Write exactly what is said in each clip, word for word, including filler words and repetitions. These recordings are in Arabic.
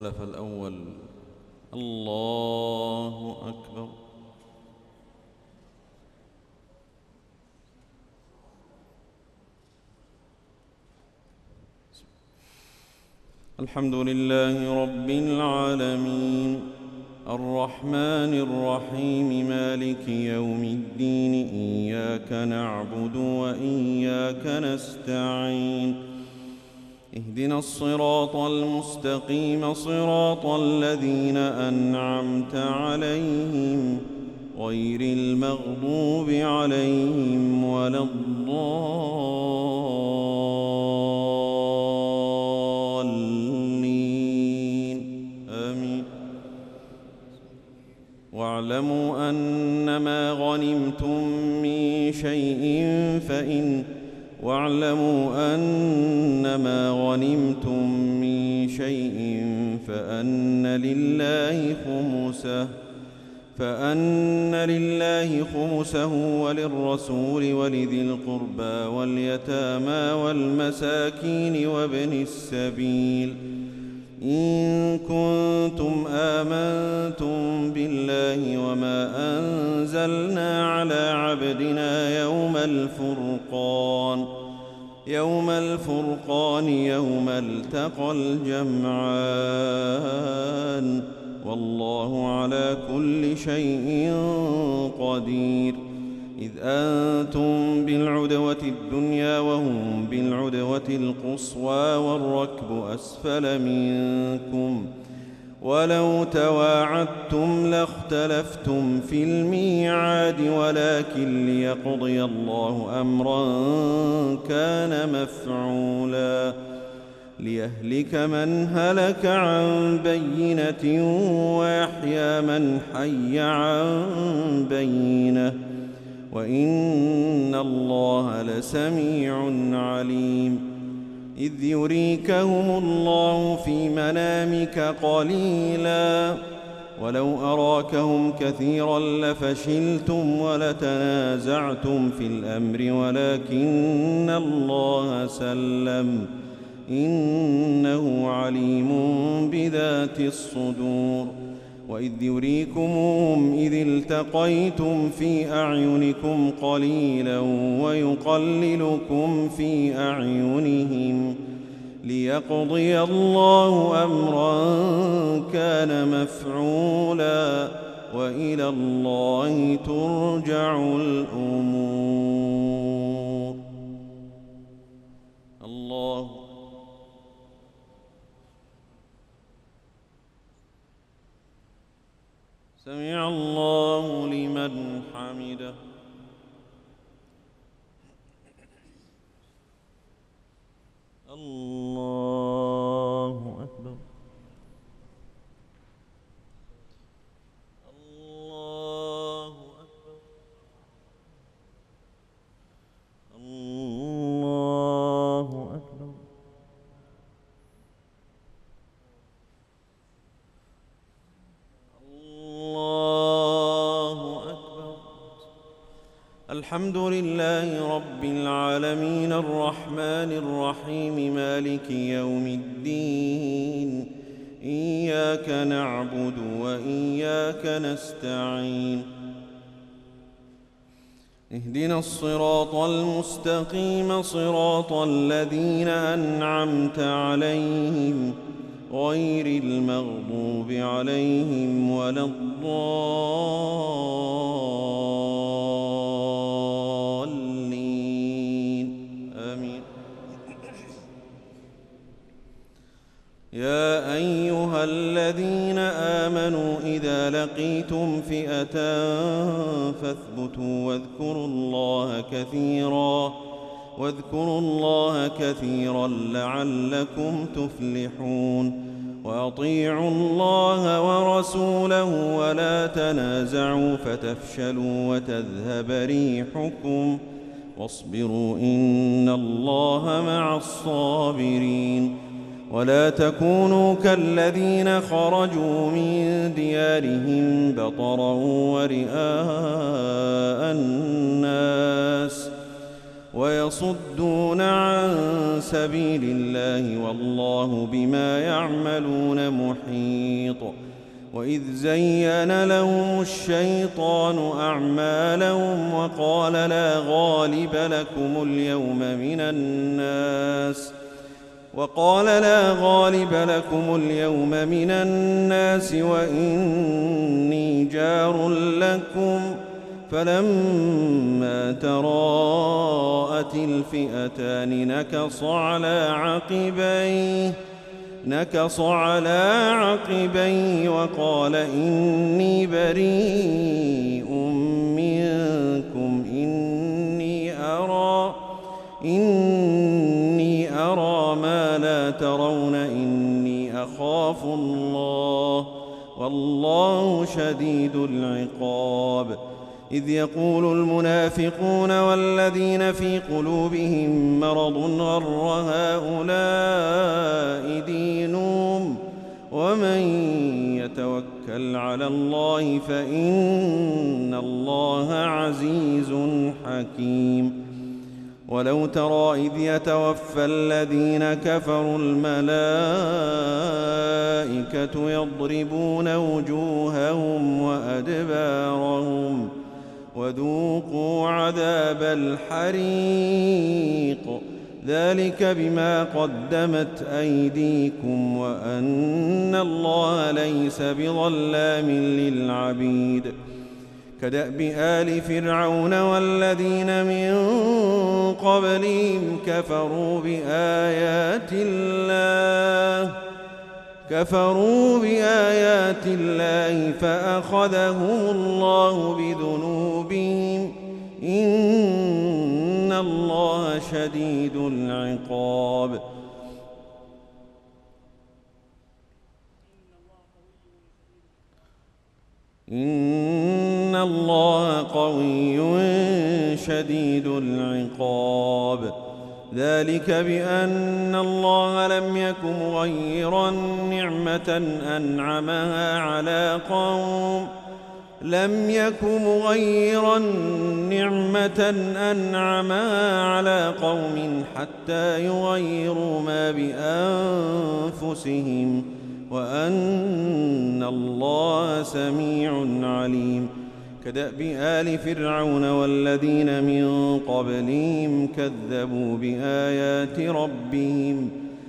فالأول الله أكبر. الحمد لله رب العالمين الرحمن الرحيم مالك يوم الدين إياك نعبد وإياك نستعين اهدنا الصراط المستقيم صراط الذين أنعمت عليهم غير المغضوب عليهم ولا الضالين آمين. واعلموا أنما غنمتم من شيء فإن واعلموا أنما غنمتم من شيء فأن لله خمسه فأن لله خمسه وللرسول ولذي القربى واليتامى والمساكين وابن السبيل إن كنتم آمنتم بالله وما أنزلنا على عبدنا يوم الفرقان يوم الفرقان يوم التقى الجمعان والله على كل شيء قدير. إذ أنتم بالعدوة الدنيا وهم بالعدوة القصوى والركب أسفل منكم ولو تواعدتم لاختلفتم في الميعاد ولكن ليقضي الله أمرا كان مفعولا ليهلك من هلك عن بينة ويحيى من حي عن بينة وإن الله لسميع عليم. إذ يريكهم الله في منامك قليلا ولو أراكهم كثيرا لفشلتم ولتنازعتم في الأمر ولكن الله سلم إنه عليم بذات الصدور. وإذ يريكمهم إذ التقيتم في أعينكم قليلا ويقللكم في أعينهم ليقضي الله أمرا كان مفعولا وإلى الله ترجع الأمور. الله سمع الله لمن حمده. الله أكبر. الله أكبر. الله أكبر. الحمد لله رب العالمين الرحمن الرحيم مالك يوم الدين إياك نعبد وإياك نستعين اهدنا الصراط المستقيم صراط الذين أنعمت عليهم غير المغضوب عليهم ولا الضالين آمين. يا أيها الذين آمنوا إذا لقيتم فئة فاثبتوا واذكروا الله كثيرا واذكروا الله كثيرا لعلكم تفلحون. وأطيعوا الله ورسوله ولا تنازعوا فتفشلوا وتذهب ريحكم واصبروا إن الله مع الصابرين. ولا تكونوا كالذين خرجوا من ديارهم بطرا ورئاء الناس والله لا يحب المتقين. ولا تكونوا كالذين خرجوا من ديارهم بطرا ورئاء الناس والله لا يحب المتقين. ولا تكونوا كالذين خرجوا من ديارهم بطرا ورئاء الناس والله لا يحب المتقين. ولا تكونوا كالذين خرجوا من ديارهم بطرا ورئاء الناس ويصدون عن سبيل الله والله بما يعملون محيط. وإذ زين لهم الشيطان أعمالهم وقال لا غالب لكم اليوم من الناس وقال لا غالب لكم اليوم من الناس وإني جار لكم فلما تراءت الفئتان نكص على عقبيه نكص على عقبيه وقال إني بريء منكم إني أرى إني أرى ما لا ترون إني أخاف الله والله شديد العقاب. إذ يقول المنافقون والذين في قلوبهم مرض غر هؤلاء دينهم ومن يتوكل على الله فإن الله عزيز حكيم. ولو ترى إذ يتوفى الذين كفروا الملائكة يضربون وجوههم وأدبارهم وذوقوا عذاب الحريق ذلك بما قدمت أيديكم وأن الله ليس بظلام للعبيد. كدأب آل فرعون والذين من قبلهم كفروا بآيات الله كفروا بآيات الله فأخذهم الله بذنوبهم إن الله شديد العقاب. إن الله قوي شديد العقاب. ذلك بأن الله لم يك مغيرا نعمة أنعمها على قوم لم يك مغيرا نعمة أنعمها على قوم حتى يغيروا ما بأنفسهم وأن الله سميع عليم. كدأب آل فرعون والذين من قبلهم كذبوا بآيات ربهم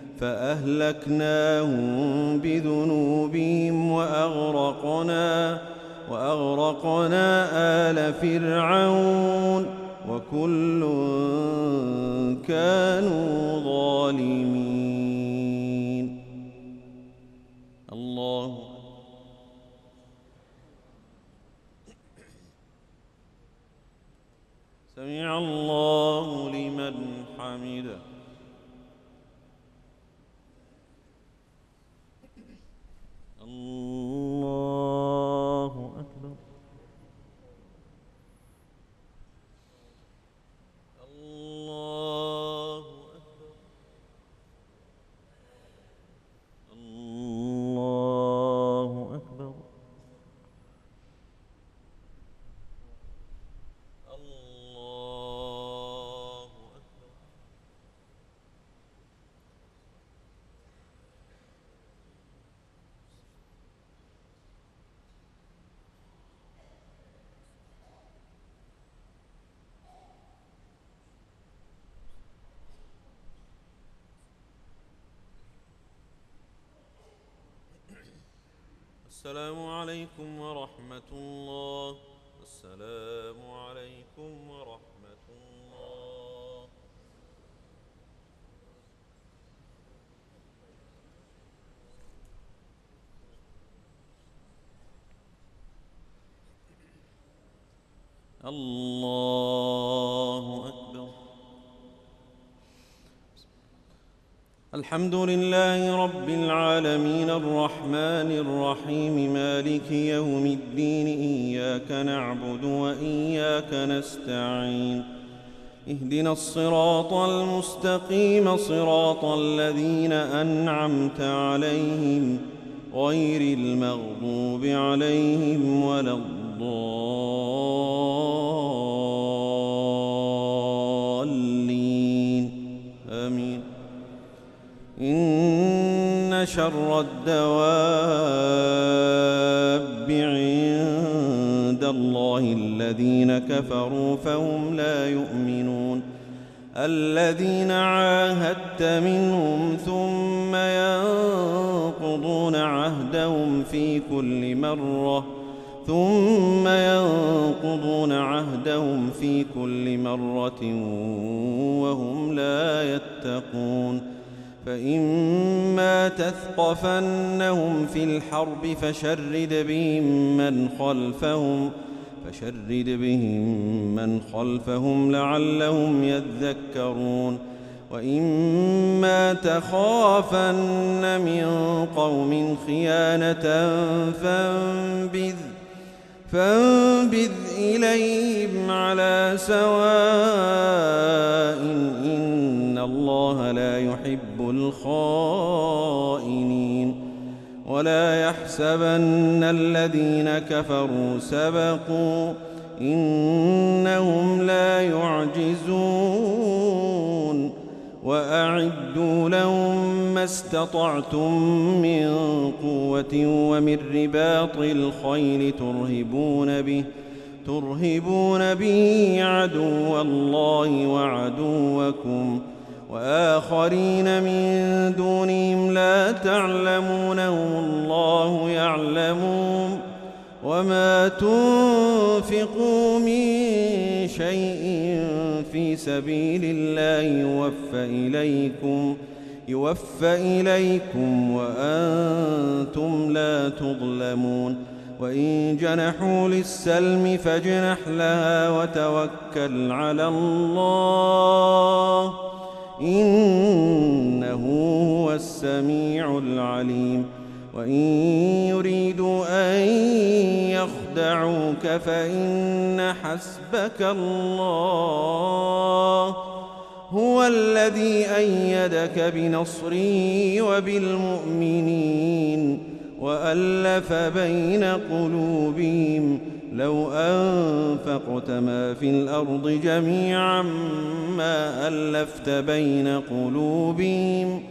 فأهلكناهم بذنوبهم وأغرقنا وأغرقنا آل فرعون وكل كانوا ظالمين. الله سمع الله لمن حمده. الله أكبر. الله أكبر. الله أكبر. السلام عليكم ورحمة الله. السلام عليكم ورحمة الله. الله أكبر. الحمد لله رب العالمين الرحمن الرحيم مالك يوم الدين إياك نعبد وإياك نستعين اهدنا الصراط المستقيم صراط الذين أنعمت عليهم غير المغضوب عليهم ولا الضالين. شر الدواب عند الله الذين كفروا فهم لا يؤمنون الذين عاهدت منهم ثم ينقضون عهدهم في كل مرة ثم ينقضون عهدهم في كل مرة وهم لا يتقون فإما تثقفنهم في الحرب فشرد بهم من خلفهم فشرد بهم من خلفهم لعلهم يذكرون وإما تخافن من قوم خيانة فانبذ فانبذ إليهم على سواء إن الله لا يحب الخائنين ولا يحسبن الذين كفروا سبقوا إنهم لا يعجزون وأعدوا لهم ما استطعتم من قوة ومن رباط الخيل ترهبون به ترهبون به عدو الله وعدوكم وآخرين من دونهم لا تعلمونهم الله يعلمون وما تنفقوا من شيء في سبيل الله يوفى إليكم يوفى إليكم وأنتم لا تظلمون وإن جنحوا للسلم فاجنح لها وتوكل على الله إنه هو السميع العليم وإن يريدوا أن يخدعوك فإن حسبك الله هو الذي أيدك بنصره وبالمؤمنين وألف بين قلوبهم لو أنفقت ما في الأرض جميعا ما ألفت بين قلوبهم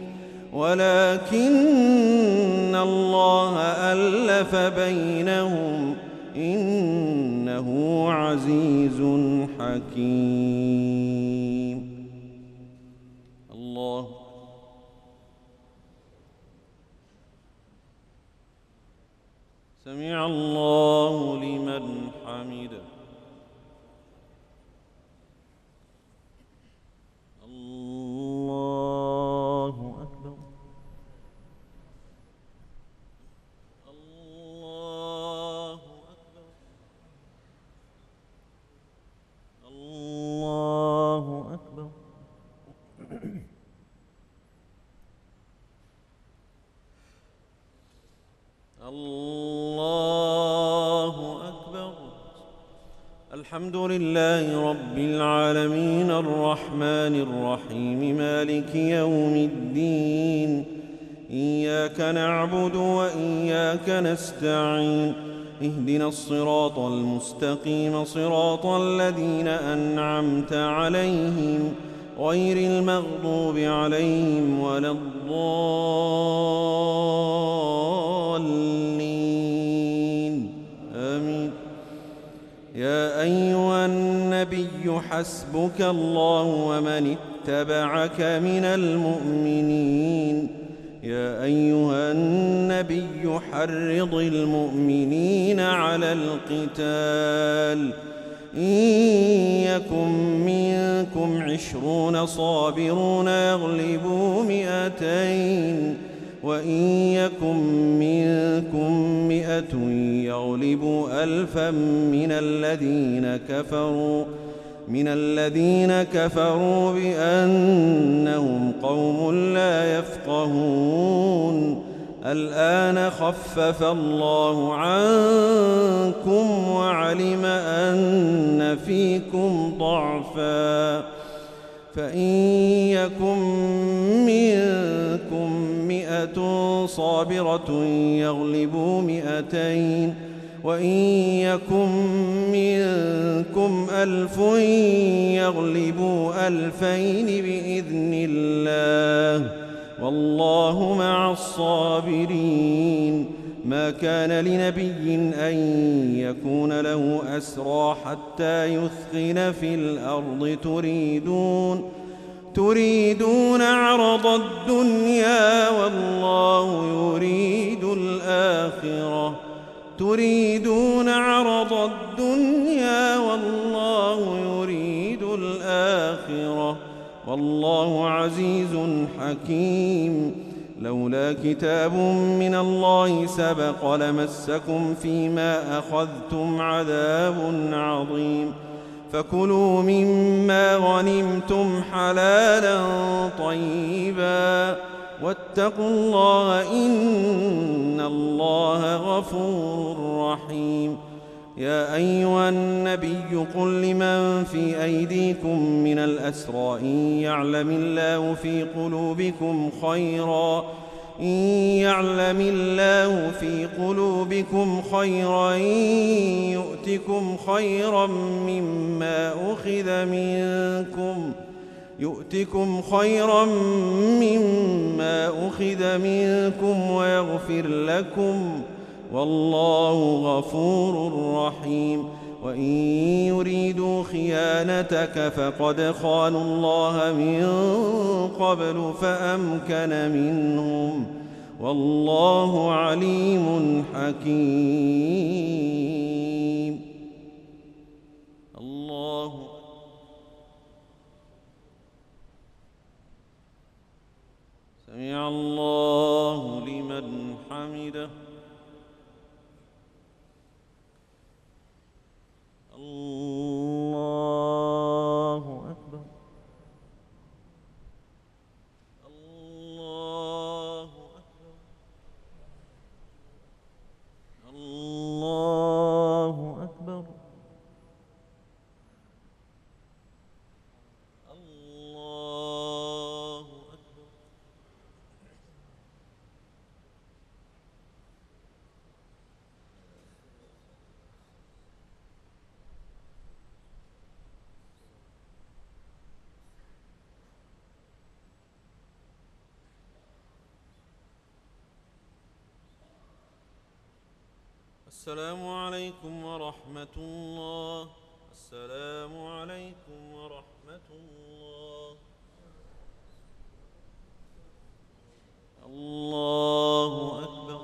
ولكن الله ألف بينهم إنه عزيز حكيم. الله سمع الله لمن حمده. الله أكبر. الله أكبر. الله أكبر. الله أكبر. الحمد لله رب العالمين الرحمن الرحيم مالك يوم الدين إياك نعبد وإياك نستعين اهدنا الصراط المستقيم صراط الذين أنعمت عليهم غير المغضوب عليهم ولا الضالين آمين. يا أيها النبي حسبك الله ومن اتبعك من المؤمنين يا أيها النبي حرض المؤمنين على القتال إن يكن منكم عشرون صابرون يغلبوا مئتين وإن يكن منكم مئة يغلبوا ألفا من الذين كفروا من الذين كفروا بأنهم قوم لا يفقهون. الآن خفف الله عنكم وعلم أن فيكم ضعفا فإن يكن منكم مئة صابرة يغلبوا مئتين وإن يكن منكم ألف يغلبوا ألفين بإذن الله والله مع الصابرين. ما كان لنبي أن يكون له أسرى حتى يثخن في الأرض تريدون تريدون عرض الدنيا والله يريد الآخرة تريدون عرض الدنيا والله يريد الآخرة والله عزيز حكيم. لولا كتاب من الله سبق لمسكم فيما أخذتم عذاب عظيم. فكلوا مما غنمتم حلالا طيبا واتقوا الله إن الله غفور رحيم. يا أيها النبي قل لمن في أيديكم من الأسرى إن يعلم الله في قلوبكم خيرا إن يعلم الله في قلوبكم خيرا يؤتكم خيرا مما أخذ منكم يؤتكم خيرا مما أخذ منكم ويغفر لكم والله غفور رحيم. وإن يريدوا خيانتك فقد خانوا الله من قبل فأمكن منهم والله عليم حكيم. الله سمع الله لمن حمده. الله أكبر. الله أكبر. الله أكبر. الله أكبر. السلام عليكم ورحمة الله. السلام عليكم ورحمة الله. الله أكبر.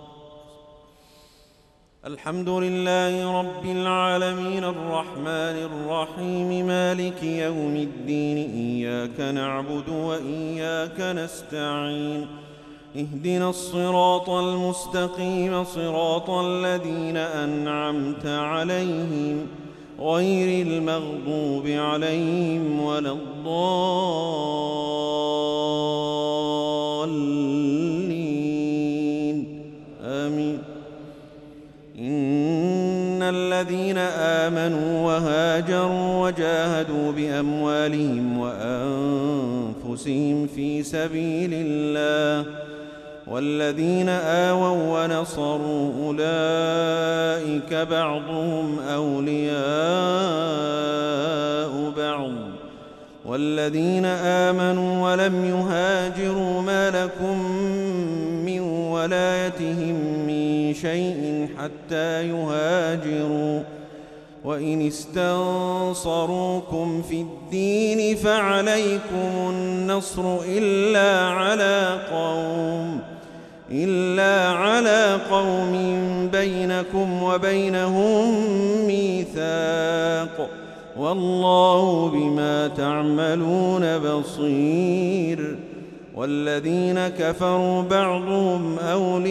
الحمد لله رب العالمين الرحمن الرحيم مالك يوم الدين إياك نعبد وإياك نستعين اهدنا الصراط المستقيم صراط الذين أنعمت عليهم غير المغضوب عليهم ولا الضالين آمين. إن الذين آمنوا وهاجروا وجاهدوا بأموالهم وأنفسهم في سبيل الله والذين آووا ونصروا أولئك بعضهم أولياء بعض والذين آمنوا ولم يهاجروا ما لكم من ولايتهم من شيء حتى يهاجروا وإن استنصروكم في الدين فعليكم النصر إلا على قوم إلا على قوم بينكم وبينهم ميثاق والله بما تعملون بصير. والذين كفروا بعضهم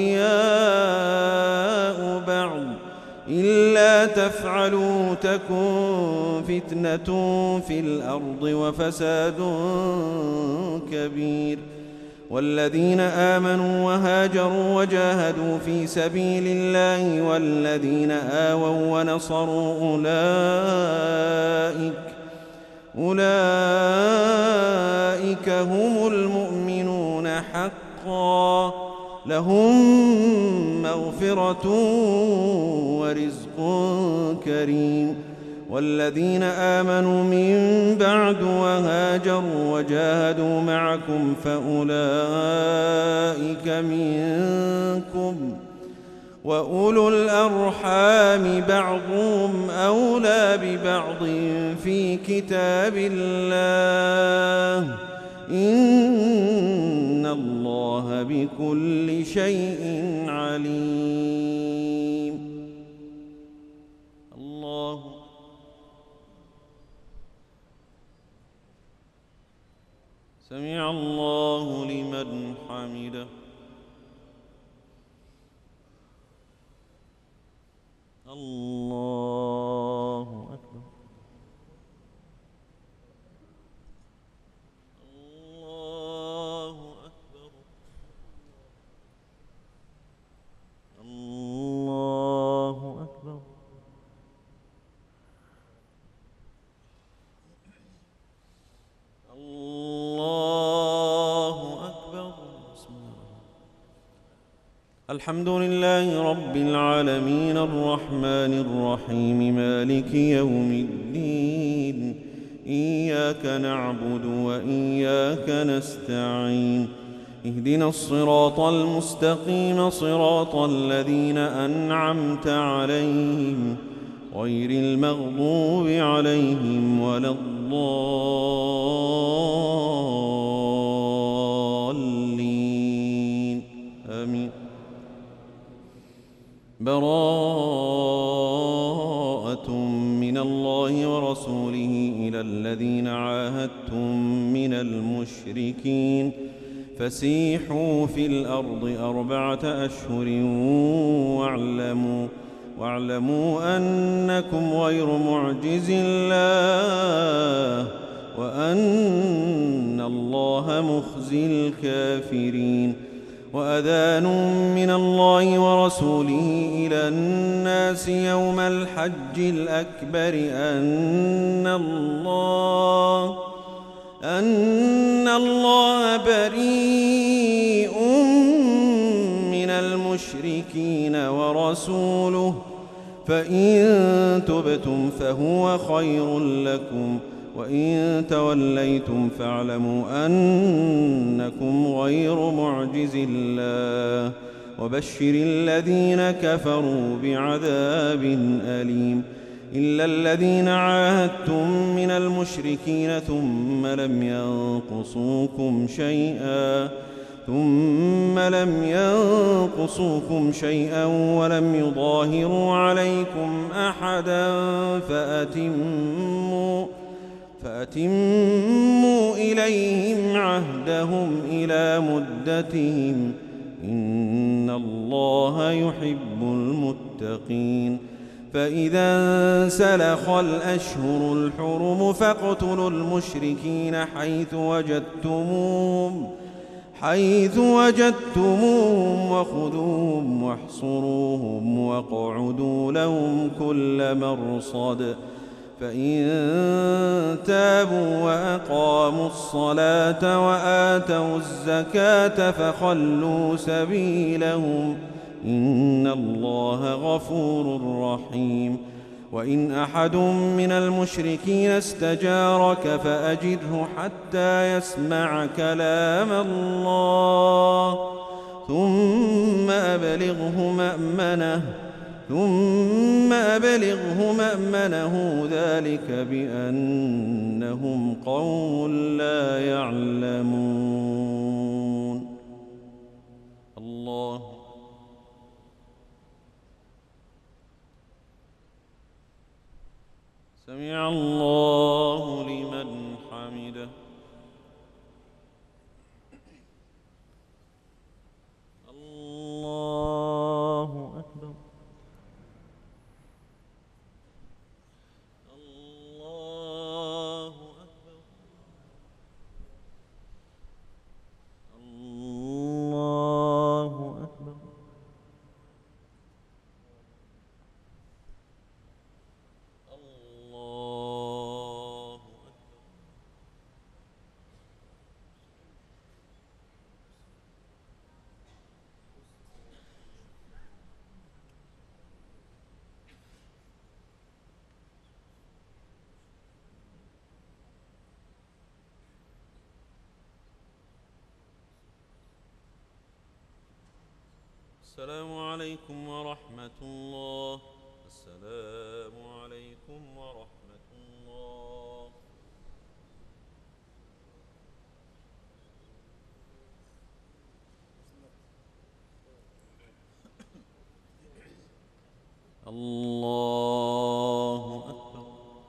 أولياء بعض إلا تفعلوا تكن فتنة في الأرض وفساد كبير. والذين آمنوا وهاجروا وجاهدوا في سبيل الله والذين آووا ونصروا أولئك أولئك هم المؤمنون حقا لهم مغفرة ورزق كريم. والذين آمنوا من بعد وهاجروا وجاهدوا معكم فأولئك منكم، وأولو الأرحام بعضهم أولى ببعض في كتاب الله، إن الله بكل شيء عليم. الله سمع الله لمن حمده. الله أكبر. الله أكبر. الله أكبر. الله أكبر. بسم الله. الحمد لله رب العالمين الرحمن الرحيم مالك يوم الدين، إياك نعبد وإياك نستعين، اهدنا الصراط المستقيم صراط الذين أنعمت عليهم غير المغضوب عليهم ولا الضالين، آمين. براءة من الله ورسوله إلى الذين عاهدتم من المشركين فسيحوا في الأرض أربعة أشهر واعلموا واعلموا أنكم غير معجز الله وأن الله مخزي الكافرين. وأذان من الله ورسوله إلى الناس يوم الحج الأكبر أن الله أن الله بريء من المشركين ورسوله، فإن تبتم فهو خير لكم، وإن توليتم فاعلموا أنكم غير معجز الله، وبشر الذين كفروا بعذاب أليم. إلا الذين عاهدتم من المشركين ثم لم ينقصوكم شيئا ثم لم ينقصوكم شيئا ولم يظاهروا عليكم أحدا فأتموا فأتموا إليهم عهدهم إلى مدتهم، إن الله يحب المتقين. فإذا انسلخ الأشهر الحرم فاقتلوا المشركين حيث وجدتموهم حيث وجدتموهم وخذوهم واحصروهم واقعدوا لهم كل مرصد، فإن تابوا وأقاموا الصلاة وآتوا الزكاة فخلوا سبيلهم، إن الله غفور رحيم. وإن أحد من المشركين استجارك فأجره حتى يسمع كلام الله ثم أبلغه مأمنه ثم أبلغه مأمنه ذلك بأنهم قوم لا يعلمون. الله سمع الله لمن حمده. الله أكبر. الله أكبر. الله أكبر. الله السلام عليكم ورحمة الله. السلام عليكم ورحمة الله. الله أكبر.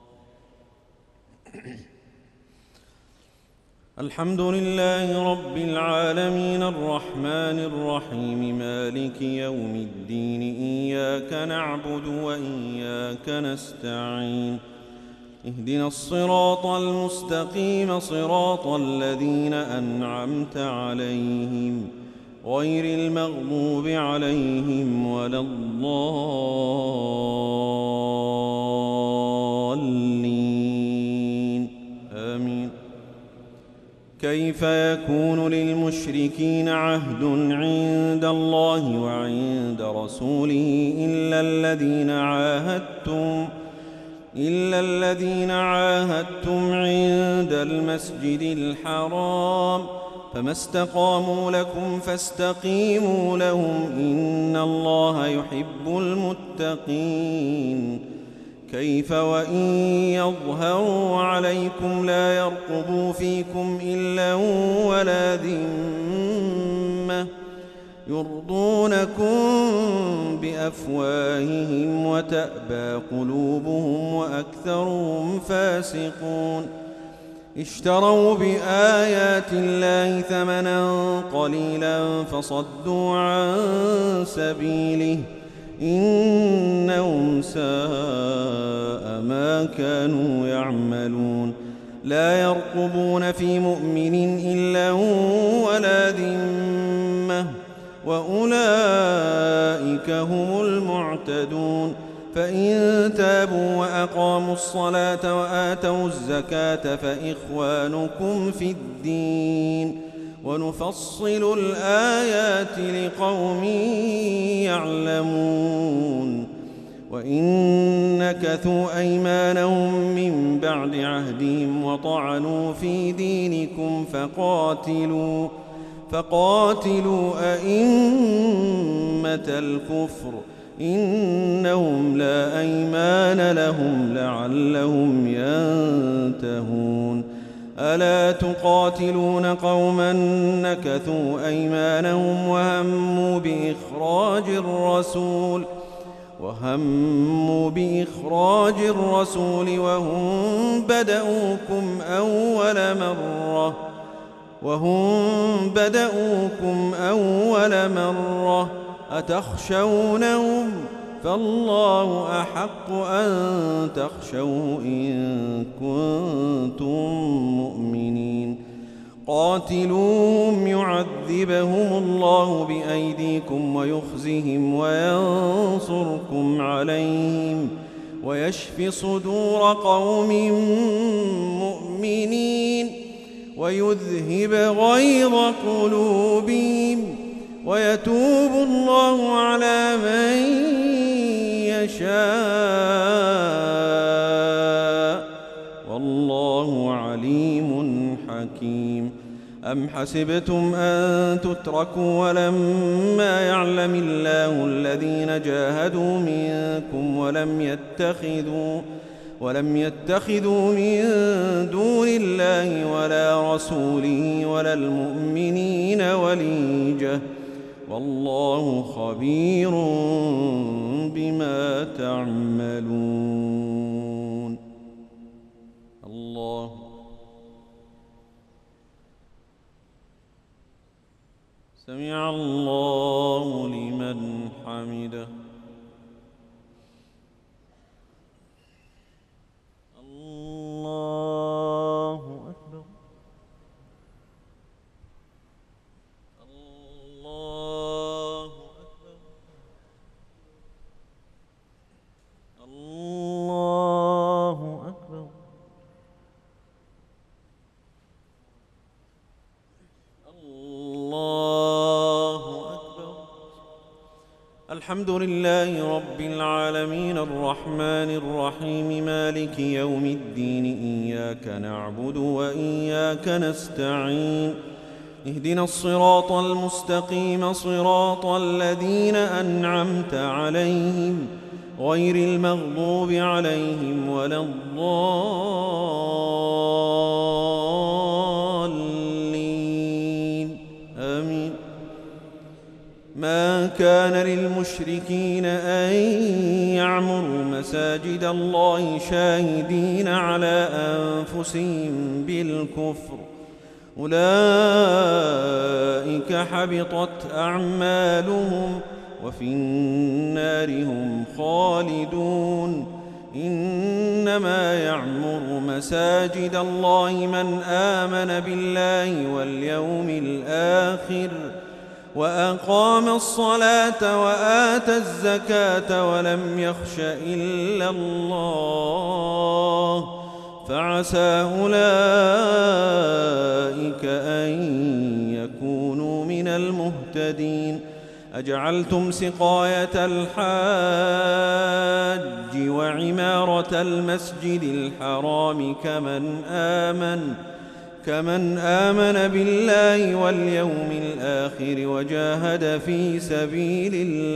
الحمد لله رب العالمين الرحمن الرحيم مالك يوم الدين إياك نعبد وإياك نستعين اهدنا الصراط المستقيم صراط الذين أنعمت عليهم غير المغضوب عليهم ولا الضالين آمين. كيف يكون للمشركين عهد عند الله وعند رسوله إلا الذين عاهدتم إلا الذين عاهدتم عند المسجد الحرام فما استقاموا لكم فاستقيموا لهم إن الله يحب المتقين. كيف وإن يظهروا عليكم لا يرقبوا فيكم إلا ولا ذمة يرضونكم بأفواههم وتأبى قلوبهم وأكثرهم فاسقون. اشتروا بآيات الله ثمنا قليلا فصدوا عن سبيله إنهم ساء ما كانوا يعملون. لا يرقبون في مؤمن إلا ولا ذمة وأولئك هم المعتدون. فإن تابوا وأقاموا الصلاة وآتوا الزكاة فإخوانكم في الدين ونفصل الآيات لقوم يعلمون. وإن نكثوا أيمانهم من بعد عهدهم وطعنوا في دينكم فقاتلوا فقاتلوا أئمة الكفر إنهم لا أيمان لهم لعلهم ينتهون. ألا تقاتلون قوما نكثوا أيمانهم وهموا بإخراج الرسول وهموا بإخراج الرسول وهم بدأوكم أول مرة وهم بدأوكم أول مرة أتخشونهم فالله أحق أن تخشوه إن كنتم مؤمنين. قاتلوهم يعذبهم الله بأيديكم ويخزهم وينصركم عليهم ويشف صدور قوم مؤمنين ويذهب غيظ قلوبهم ويتوب الله على من يشاء والله عليم حكيم. أم حسبتم أن تتركوا ولما يعلم الله الذين جاهدوا منكم ولم يتخذوا ولم يتخذوا من دون الله ولا رسوله ولا المؤمنين وليجة والله خبير بما تعملون. الله سمع الله لمن حمده. الله أكبر. الله أكبر. الله أكبر. الله أكبر. الحمد لله رب العالمين الرحمن الرحيم مالك يوم الدين إياك نعبد وإياك نستعين اهدنا الصراط المستقيم صراط الذين أنعمت عليهم غير المغضوب عليهم ولا الضالين آمين. ما كان للمشركين أن يعمروا مساجد الله شاهدين على أنفسهم بالكفر، أولئك حبطت أعمالهم وفي النار هم خالدون. إنما يعمر مساجد الله من آمن بالله واليوم الآخر وأقام الصلاة وآتى الزكاة ولم يخش إلا الله، فعسى أولئك أن يكونوا من المهتدين. أجعلتم سقاية الحاج وعمارة المسجد الحرام كمن آمن كمن آمن بالله واليوم الآخر وجاهد في سبيل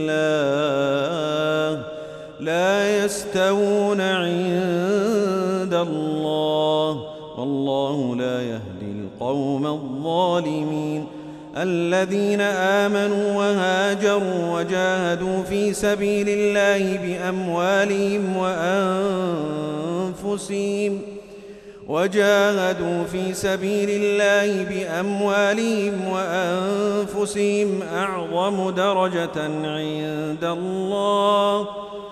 الله لا يستوون عند الله، والله لا يهدي القوم الظالمين. الذين آمنوا وهاجروا وجاهدوا في سبيل الله بأموالهم وأنفسهم وجاهدوا في سبيل الله بأموالهم وأنفسهم أعظم درجة عند الله،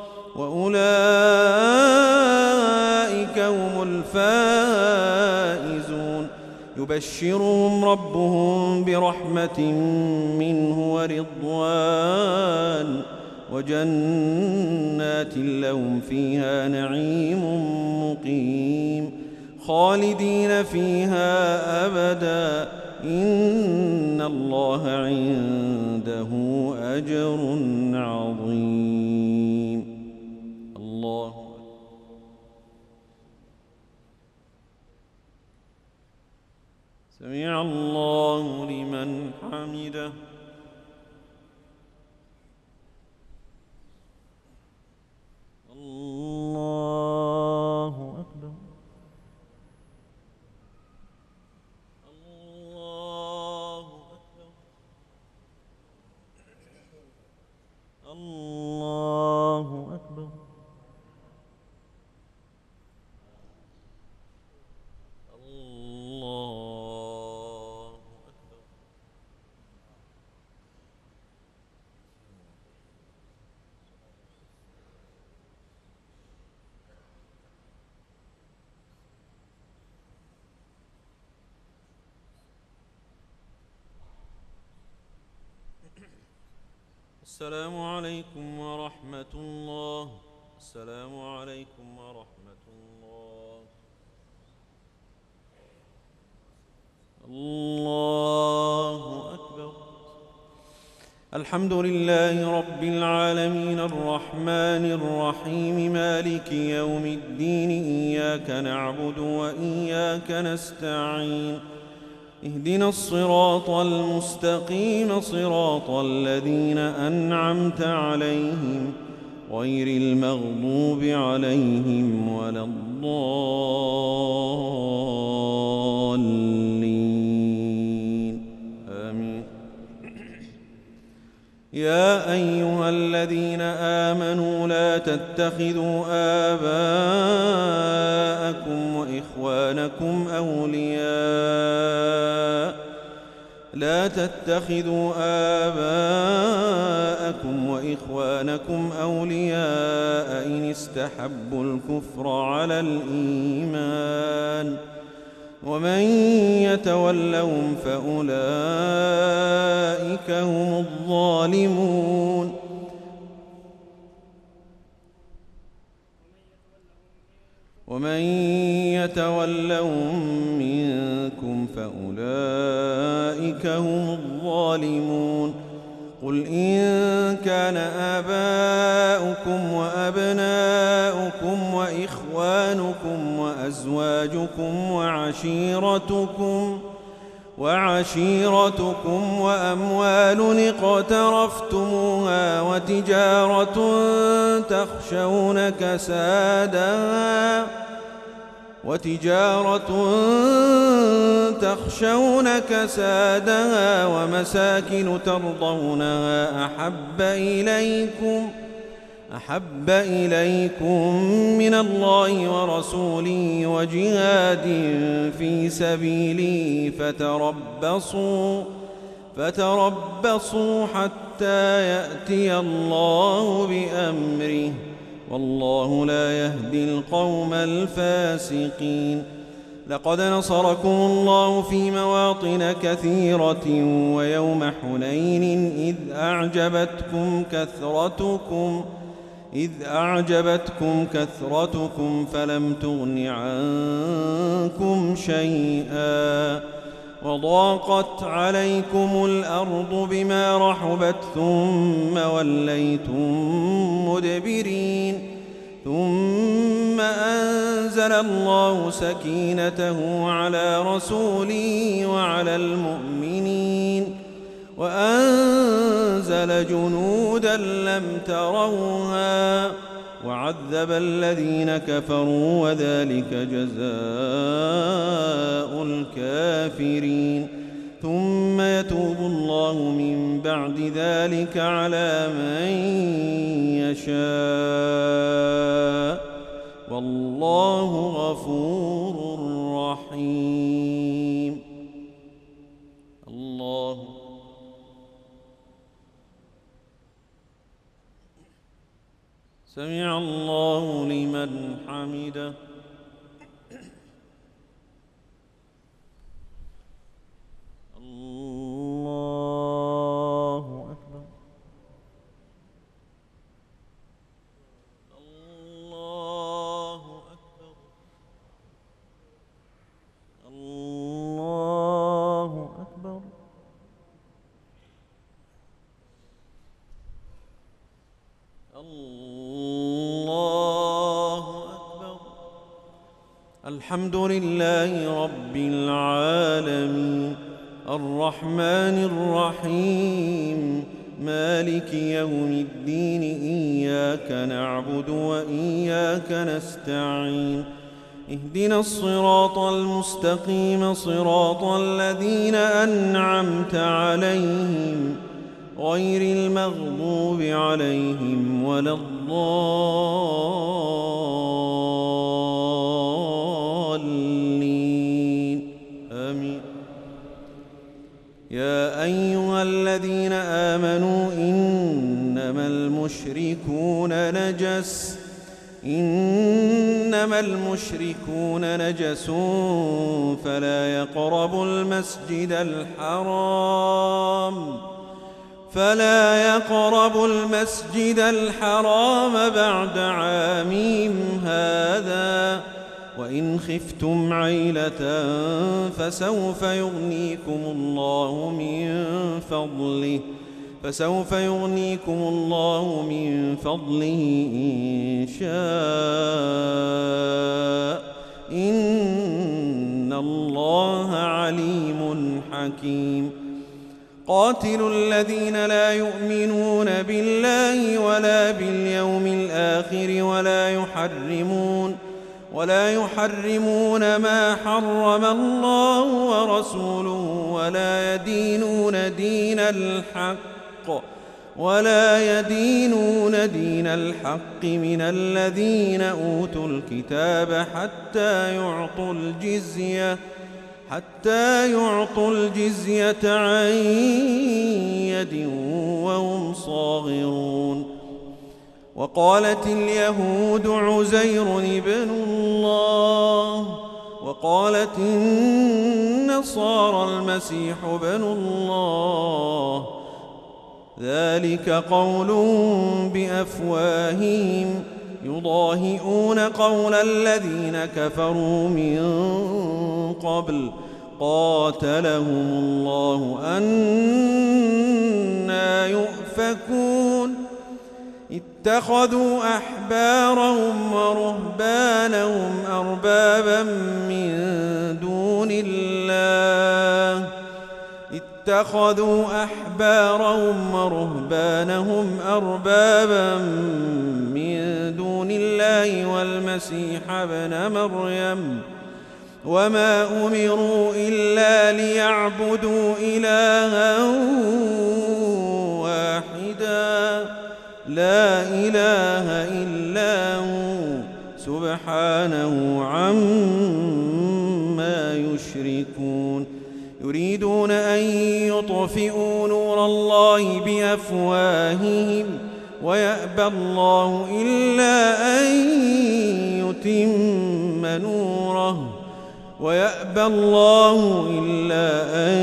وأولئك هم الفائزون. يبشرهم ربهم برحمة منه ورضوان وجنات لهم فيها نعيم مقيم خالدين فيها أبدا، إن الله عنده أجر عظيم. الله سمع الله لمن حمده. الله أكبر. الله أكبر. الله أكبر. السلام عليكم ورحمة الله. السلام عليكم ورحمة الله. الله أكبر. الحمد لله رب العالمين الرحمن الرحيم مالك يوم الدين، إياك نعبد وإياك نستعين، اهدنا الصراط المستقيم صراط الذين أنعمت عليهم غير المغضوب عليهم ولا الضالين آمين. يا أيها الذين آمنوا لا تتخذوا آباءكم وإخوانكم أولياء لا تتخذوا آباءكم وإخوانكم أولياء إن استحبوا الكفر على الإيمان، ومن يتولهم فأولئك هم الظالمون. ومن يتولهم منكم فأولئك هم الظالمون. قل إن كان آباؤكم وأبناؤكم وإخوانكم وأزواجكم وعشيرتكم وعشيرتكم وأموال اقترفتموها وتجارة تخشون كسادها وتجارة تخشون كسادها ومساكن ترضونها أحب إليكم أحب إليكم من الله ورسوله وجهاد في سبيله فتربصوا فتربصوا حتى يأتي الله بأمره والله لا يهدي القوم الفاسقين. لقد نصركم الله في مواطن كثيرة ويوم حنين إذ أعجبتكم كثرتكم إذ أعجبتكم كثرتكم فلم تغن عنكم شيئا وضاقت عليكم الأرض بما رحبت ثم وليتم مدبرين ثم أنزل الله سكينته على رسوله وعلى المؤمنين وأنزل جنودا لم تروها وعذب الذين كفروا وذلك جزاء الكافرين. ثم يتوب الله من بعد ذلك على من يشاء والله غفور رحيم. الله سمع الله لمن حمده. الله أكبر. الله أكبر. الله أكبر. الله أكبر. الحمد لله رب العالمين الرحمن الرحيم مالك يوم الدين إياك نعبد وإياك نستعين اهدنا الصراط المستقيم صراط الذين أنعمت عليهم غير المغضوب عليهم ولا الضالين آمين. يا أيها الذين آمنوا إنما المشركون نجس إنما المشركون نجس فلا يقربوا المسجد الحرام فلا يقربوا المسجد الحرام بعد عامهم هذا وإن خفتم عيلة فسوف يغنيكم الله من فضله فسوف يغنيكم الله من فضله إن شاء إن الله عليم حكيم. قاتلوا الذين لا يؤمنون بالله ولا باليوم الآخر ولا يحرمون ولا يحرمون ما حرم الله ورسوله ولا يدينون دين الحق ولا يدينون دين الحق من الذين أوتوا الكتاب حتى يعطوا الجزية حتى يعطوا الجزية عن يد وهم صاغرون. وقالت اليهود عزير ابن الله وقالت النصارى المسيح ابن الله ذلك قولهم بأفواههم يضاهئون قول الذين كفروا من قبل قاتلهم الله أنى يؤفكون. اتخذوا أحبارهم ورهبانهم أربابا من دون الله اتخذوا أحبارهم ورهبانهم أربابا من دون الله والمسيح ابن مريم وما أمروا إلا ليعبدوا إلها واحدا لا إله إلا هو سبحانه عما يشركون يريدون أن يطفئوا نور الله بأفواههم ويأبى الله إلا أن يتم نوره ويأبى الله إلا أن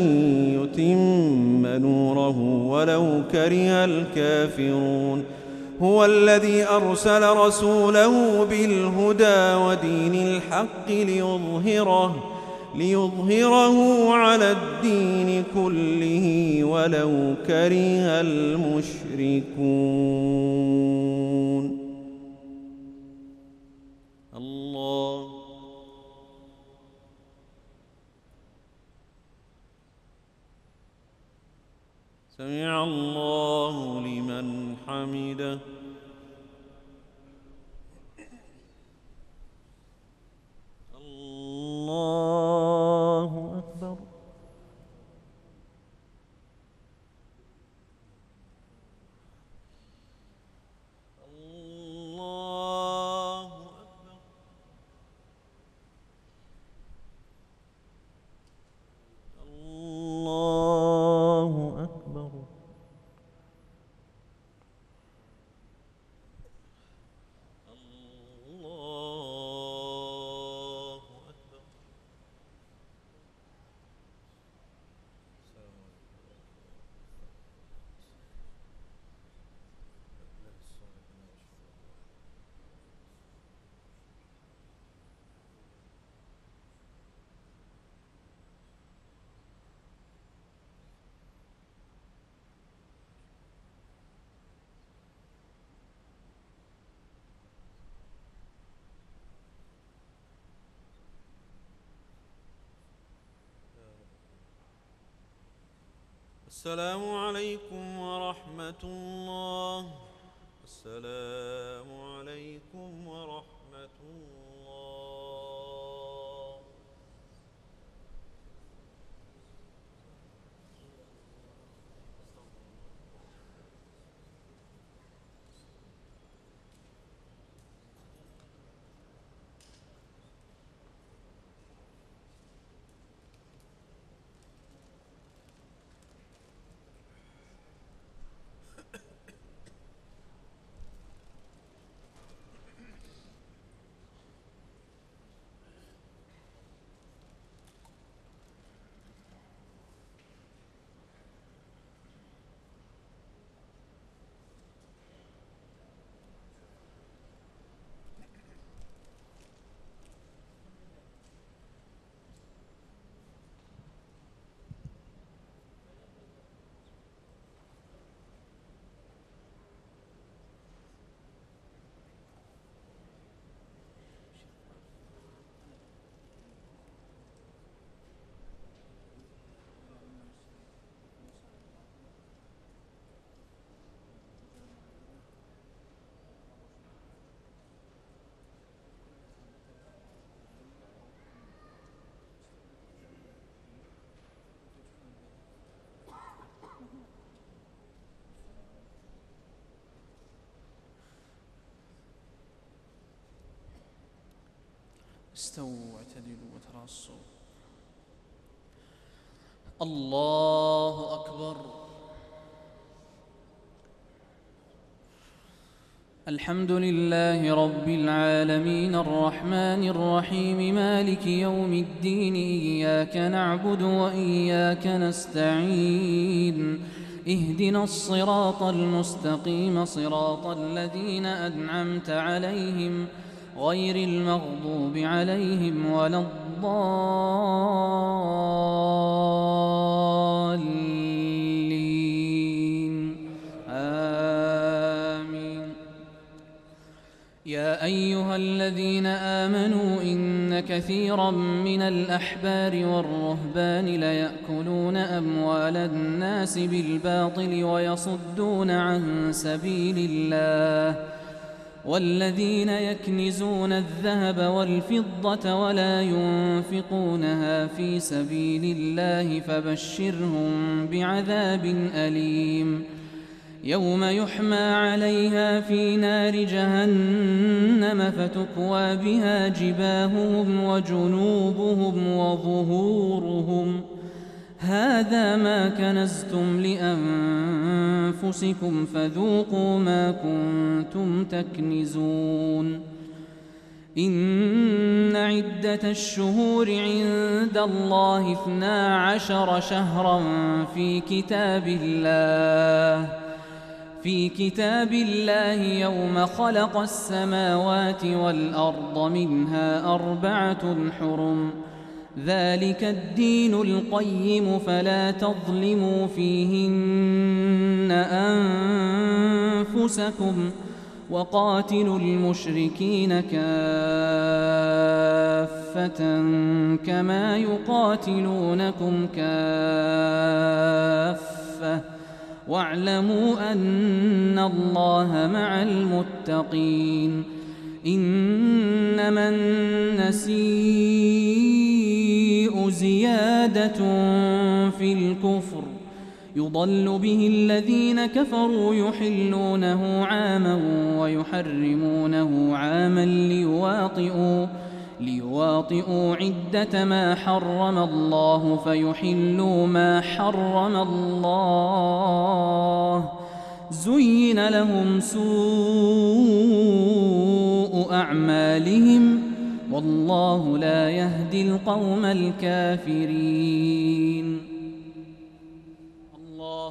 يتم نوره ولو كره الكافرون هو الذي أرسل رسوله بالهدى ودين الحق ليظهره ليظهره على الدين كله ولو كره المشركون. الله سمع الله لمن حمده. الله أكبر. الله أكبر. الله أكبر. السلام عليكم ورحمة الله. السلام عليكم ورحمة الله. استووا واعتدلوا وتراصوا. الله أكبر. الحمد لله رب العالمين الرحمن الرحيم مالك يوم الدين إياك نعبد وإياك نستعين اهدنا الصراط المستقيم صراط الذين أنعمت عليهم غير المغضوب عليهم ولا الضالين آمين. يا أيها الذين آمنوا إن كثيرا من الأحبار والرهبان ليأكلون أموال الناس بالباطل ويصدون عن سبيل الله والذين يكنزون الذهب والفضة ولا ينفقونها في سبيل الله فبشرهم بعذاب أليم يوم يحمى عليها في نار جهنم فتكوى بها جباههم وجنوبهم وظهورهم هذا ما كنزتم لأنفسكم فذوقوا ما كنتم تكنزون إن عدة الشهور عند الله اثنا عشر شهرا في كتاب الله في كتاب الله يوم خلق السماوات والأرض منها أربعة حرم ذلك الدين القيم فلا تظلموا فيهن أنفسكم وقاتلوا المشركين كافة كما يقاتلونكم كافة واعلموا أن الله مع المتقين إنما النسيء زيادة في الكفر يضل به الذين كفروا يحلونه عاما ويحرمونه عاما ليواطئوا ليواطئوا عدة ما حرم الله فيحلوا ما حرم الله زين لهم سوء أعمالهم والله لا يهدي القوم الكافرين. الله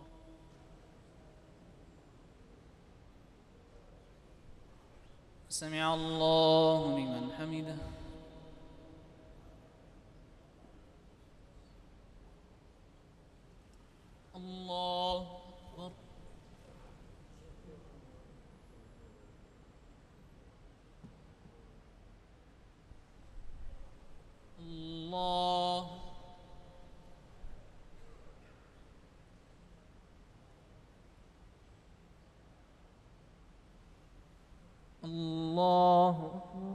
سمع الله لمن حمده. الله أكبر. الله الله أكبر.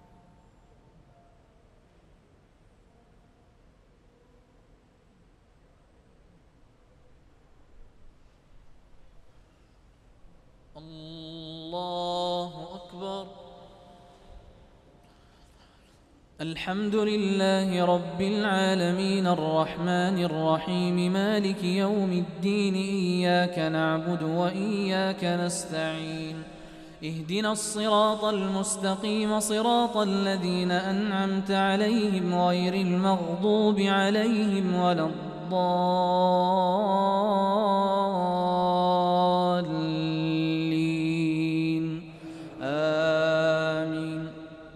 الله أكبر. الحمد لله رب العالمين الرحمن الرحيم مالك يوم الدين إياك نعبد وإياك نستعين اهدنا الصراط المستقيم صراط الذين أنعمت عليهم غير المغضوب عليهم ولا الضالين آمين.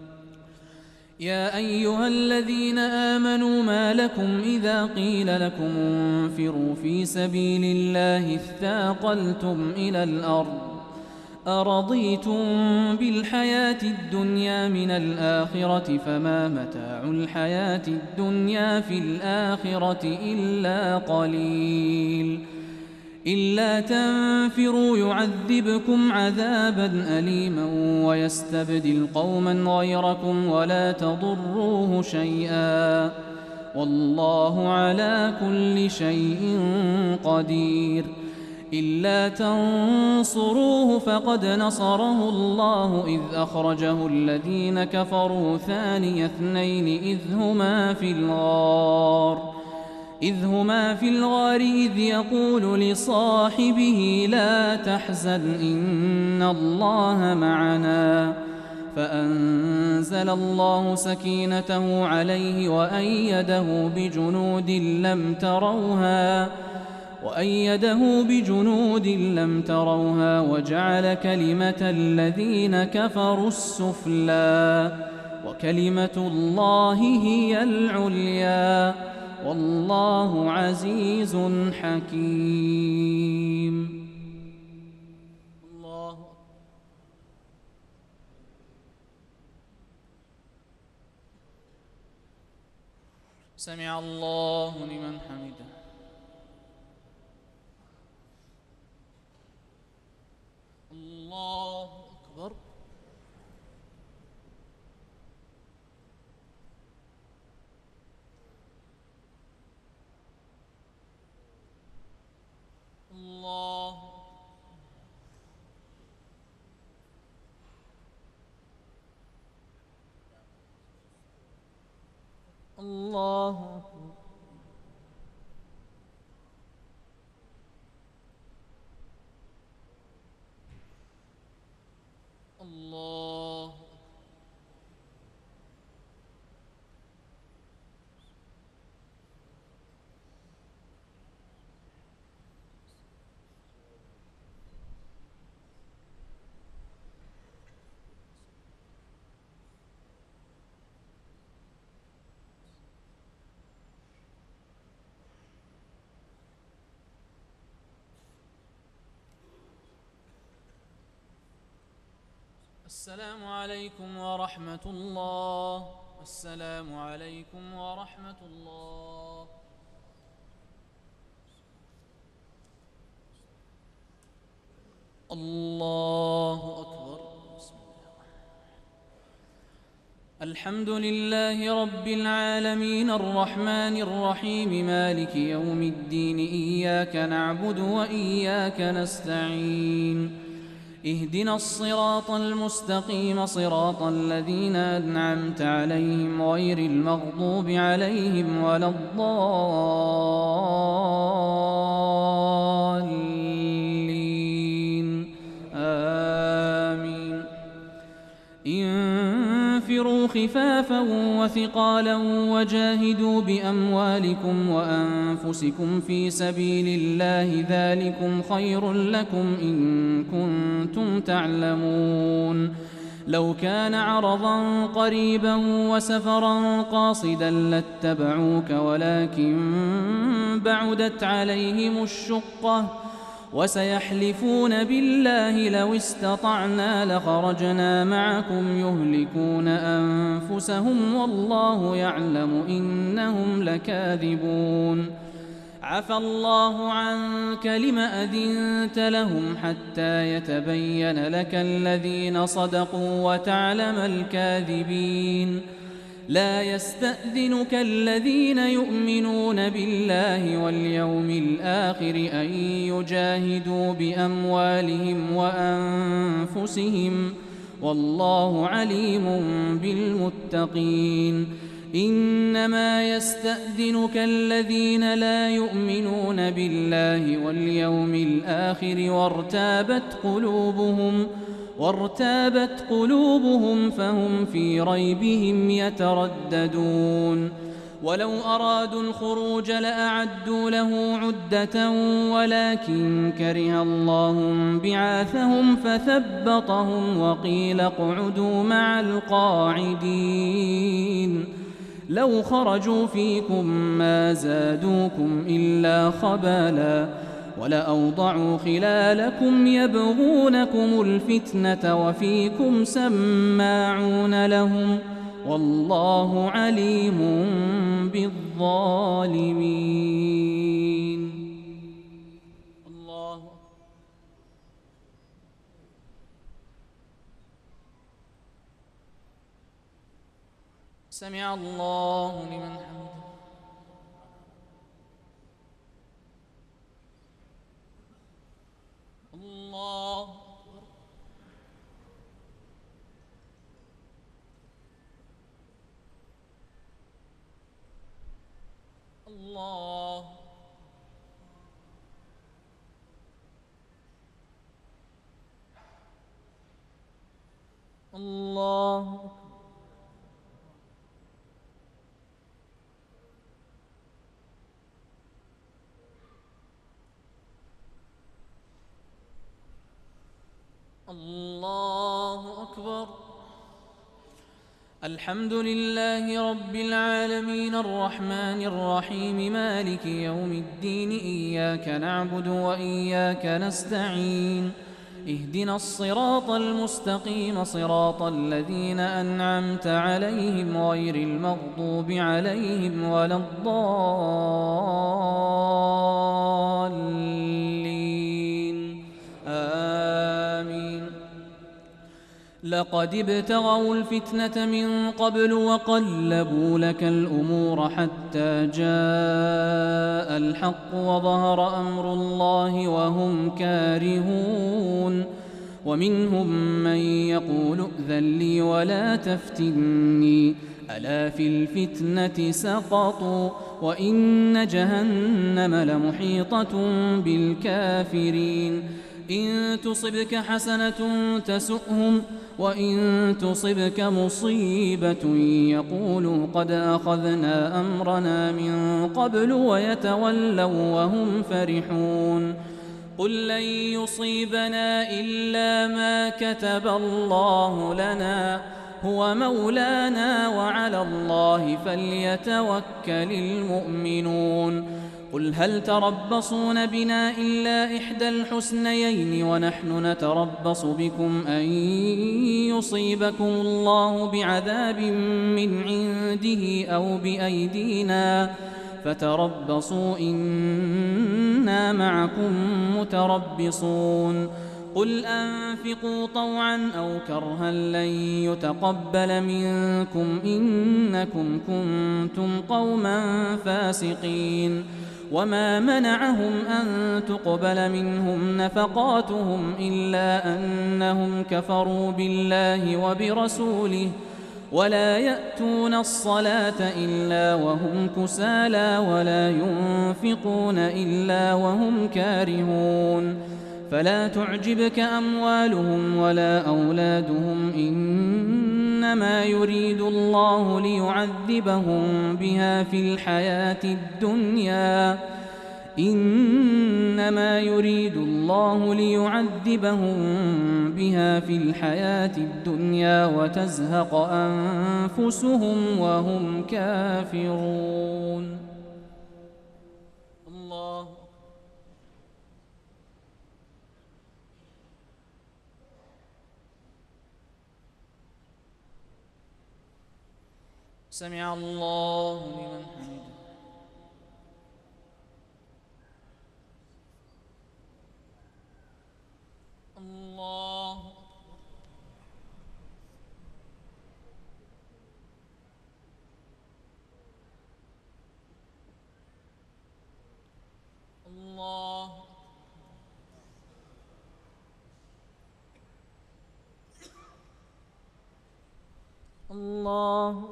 يا أيها الذين آمنوا ما لكم إذا قيل لكم انفروا في سبيل الله اثاقلتم إلى الأرض أرضيتم بالحياة الدنيا من الآخرة فما متاع الحياة الدنيا في الآخرة إلا قليل إلا تنفروا يعذبكم عذابا أليما ويستبدل قوما غيركم ولا تضروه شيئا والله على كل شيء قدير. إلا تنصروه فقد نصره الله إذ أخرجه الذين كفروا ثاني اثنين إذ هما في الغار إذ هما في الغار إذ يقول لصاحبه لا تحزن إن الله معنا فأنزل الله سكينته عليه وأيده بجنود لم تروها وأيده بجنود لم تروها وجعل كلمة الذين كفروا السفلى وكلمة الله هي العليا والله عزيز حكيم. الله سمع الله لمن حمده. الله أكبر. الله الله أكبر. الله السلام عليكم ورحمة الله. السلام عليكم ورحمة الله. الله أكبر. بسم الله. الحمد لله رب العالمين الرحمن الرحيم مالك يوم الدين إياك نعبد وإياك نستعين اهدنا الصراط المستقيم صراط الذين أنعمت عليهم غير المغضوب عليهم ولا الضالين آمين. انفروا خفافا وثقالا وجاهدوا بأموالكم وأنفسكم في سبيل الله ذلكم خير لكم إن كنتم تعلمون. لو كان عرضا قريبا وسفرا قاصدا لاتبعوك ولكن بعدت عليهم الشقة وسيحلفون بالله لو استطعنا لخرجنا معكم يهلكون أنفسهم والله يعلم إنهم لكاذبون. عفى الله عنك لم أذنت لهم حتى يتبين لك الذين صدقوا وتعلم الكاذبين. لا يستأذنك الذين يؤمنون بالله واليوم الآخر أن يجاهدوا بأموالهم وأنفسهم والله عليم بالمتقين. إنما يستأذنك الذين لا يؤمنون بالله واليوم الآخر وارتابت قلوبهم وارتابت قلوبهم فهم في ريبهم يترددون. ولو أرادوا الخروج لأعدوا له عدة ولكن كره الله بعاثهم فثبطهم وقيل اقعدوا مع القاعدين. لو خرجوا فيكم ما زادوكم إلا خبالا ولأوضعوا خلالكم يبغونكم الفتنة وفيكم سماعون لهم والله عليم بالظالمين. الله سمع الله لمن حمده. الله أكبر. الله الله الله أكبر. الحمد لله رب العالمين الرحمن الرحيم مالك يوم الدين إياك نعبد وإياك نستعين اهدنا الصراط المستقيم صراط الذين أنعمت عليهم غير المغضوب عليهم ولا الضالين آمين. لقد ابتغوا الفتنة من قبل وقلبوا لك الأمور حتى جاء الحق وظهر أمر الله وهم كارهون. ومنهم من يقول ائذن لي ولا تفتني ألا في الفتنة سقطوا وإن جهنم لمحيطة بالكافرين. إن تصبك حسنة تسؤهم وإن تصبك مصيبة يقولوا قد أخذنا أمرنا من قبل ويتولوا وهم فرحون. قل لن يصيبنا إلا ما كتب الله لنا هو مولانا وعلى الله فليتوكل المؤمنون. قل هل تربصون بنا إلا إحدى الحسنيين ونحن نتربص بكم أن يصيبكم الله بعذاب من عنده أو بأيدينا فتربصوا إنا معكم متربصون. قل أنفقوا طوعا أو كرها لن يتقبل منكم إنكم كنتم قوما فاسقين. وما منعهم أن تقبل منهم نفقاتهم إلا أنهم كفروا بالله وبرسوله ولا يأتون الصلاة إلا وهم كسالى ولا ينفقون إلا وهم كارهون. فلا تعجبك أموالهم ولا أولادهم إنما يريد الله ليعذبهم بها في الحياة الدنيا إنما يريد الله ليعذبهم بها في الحياة الدنيا وتزهق أنفسهم وهم كافرون. الله سمع الله لمن حمده. الله الله الله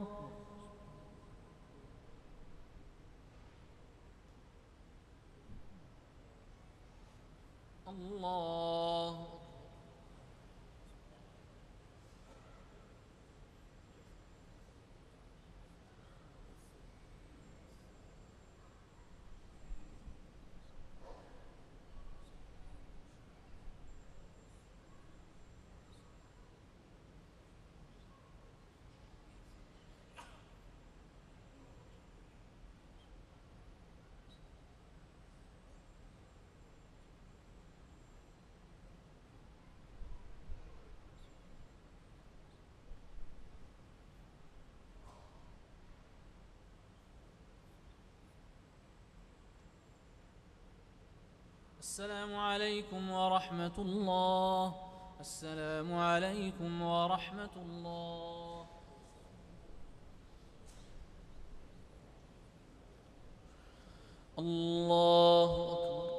الله السلام عليكم ورحمة الله. السلام عليكم ورحمة الله. الله أكبر.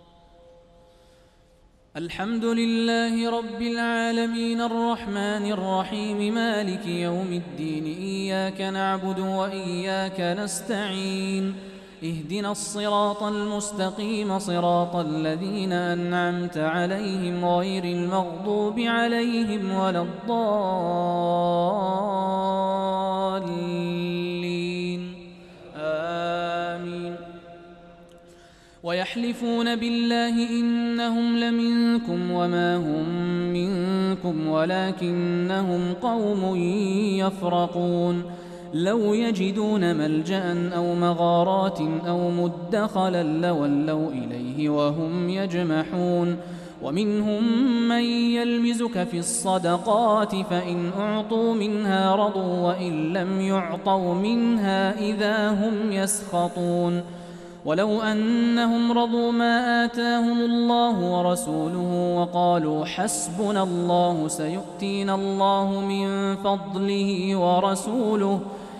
الحمد لله رب العالمين الرحمن الرحيم مالك يوم الدين إياك نعبد وإياك نستعين اهدنا الصراط المستقيم صراط الذين أنعمت عليهم غير المغضوب عليهم ولا الضالين آمين. ويحلفون بالله إنهم لمنكم وما هم منكم ولكنهم قوم يفرقون. لو يجدون ملجأ أو مغارات أو مدخلا لولوا إليه وهم يجمحون ومنهم من يلمزك في الصدقات فإن أعطوا منها رضوا وإن لم يعطوا منها إذا هم يسخطون ولو أنهم رضوا ما آتاهم الله ورسوله وقالوا حسبنا الله سيؤتينا الله من فضله ورسوله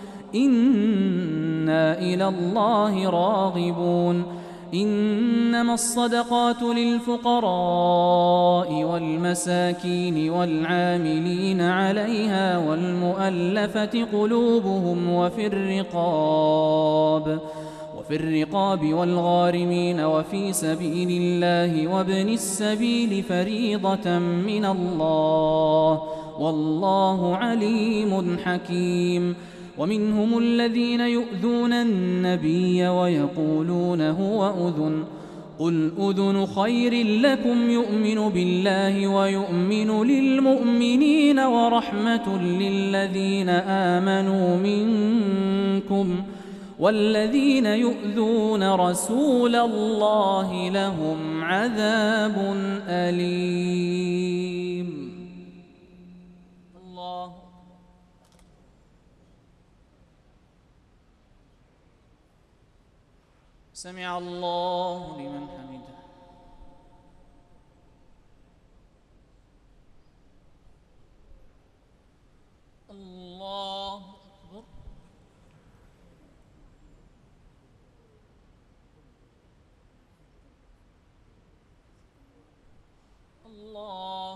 إنا إلى الله راغبون إنما الصدقات للفقراء والمساكين والعاملين عليها والمؤلفة قلوبهم وفي الرقاب وفي الرقاب والغارمين وفي سبيل الله وابن السبيل فريضة من الله والله عليم حكيم ومنهم الذين يؤذون النبي ويقولون هو أذن قل أذن خير لكم يؤمن بالله ويؤمن للمؤمنين ورحمة للذين آمنوا منكم والذين يؤذون رسول الله لهم عذاب أليم. الله سمع الله لمن حمده. الله أكبر. الله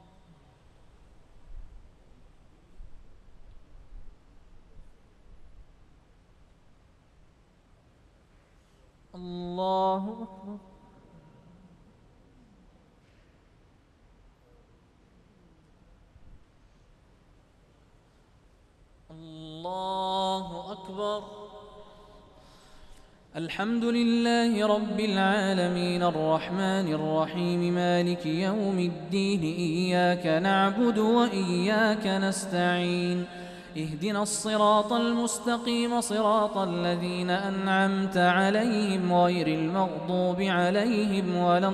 الله أكبر. الله أكبر. الحمد لله رب العالمين الرحمن الرحيم مالك يوم الدين إياك نعبد وإياك نستعين اهدنا الصراط المستقيم صراط الذين أنعمت عليهم غير المغضوب عليهم ولا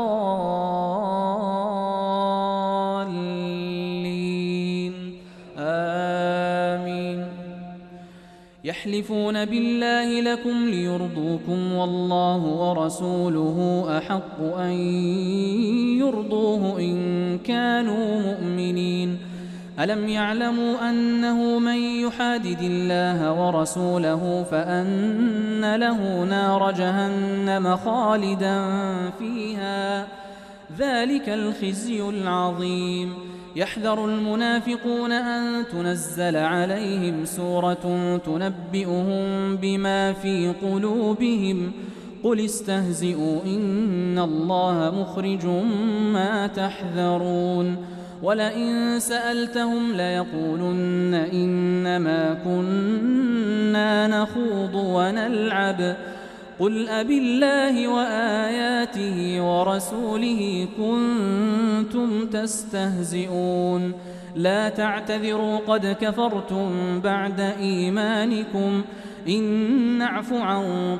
الضالين آمين. يحلفون بالله لكم ليرضوكم والله ورسوله أحق أن يرضوه إن كانوا مؤمنين. ألم يعلموا أنه من يحادد الله ورسوله فأن له نار جهنم خالدا فيها ذلك الخزي العظيم. يحذر المنافقون أن تنزل عليهم سورة تنبئهم بما في قلوبهم قل استهزئوا إن الله مخرج ما تحذرون. ولئن سألتهم ليقولن إنما كنا نخوض ونلعب قل أبالله وآياته ورسوله كنتم تستهزئون لا تعتذروا قد كفرتم بعد إيمانكم إن نعف عن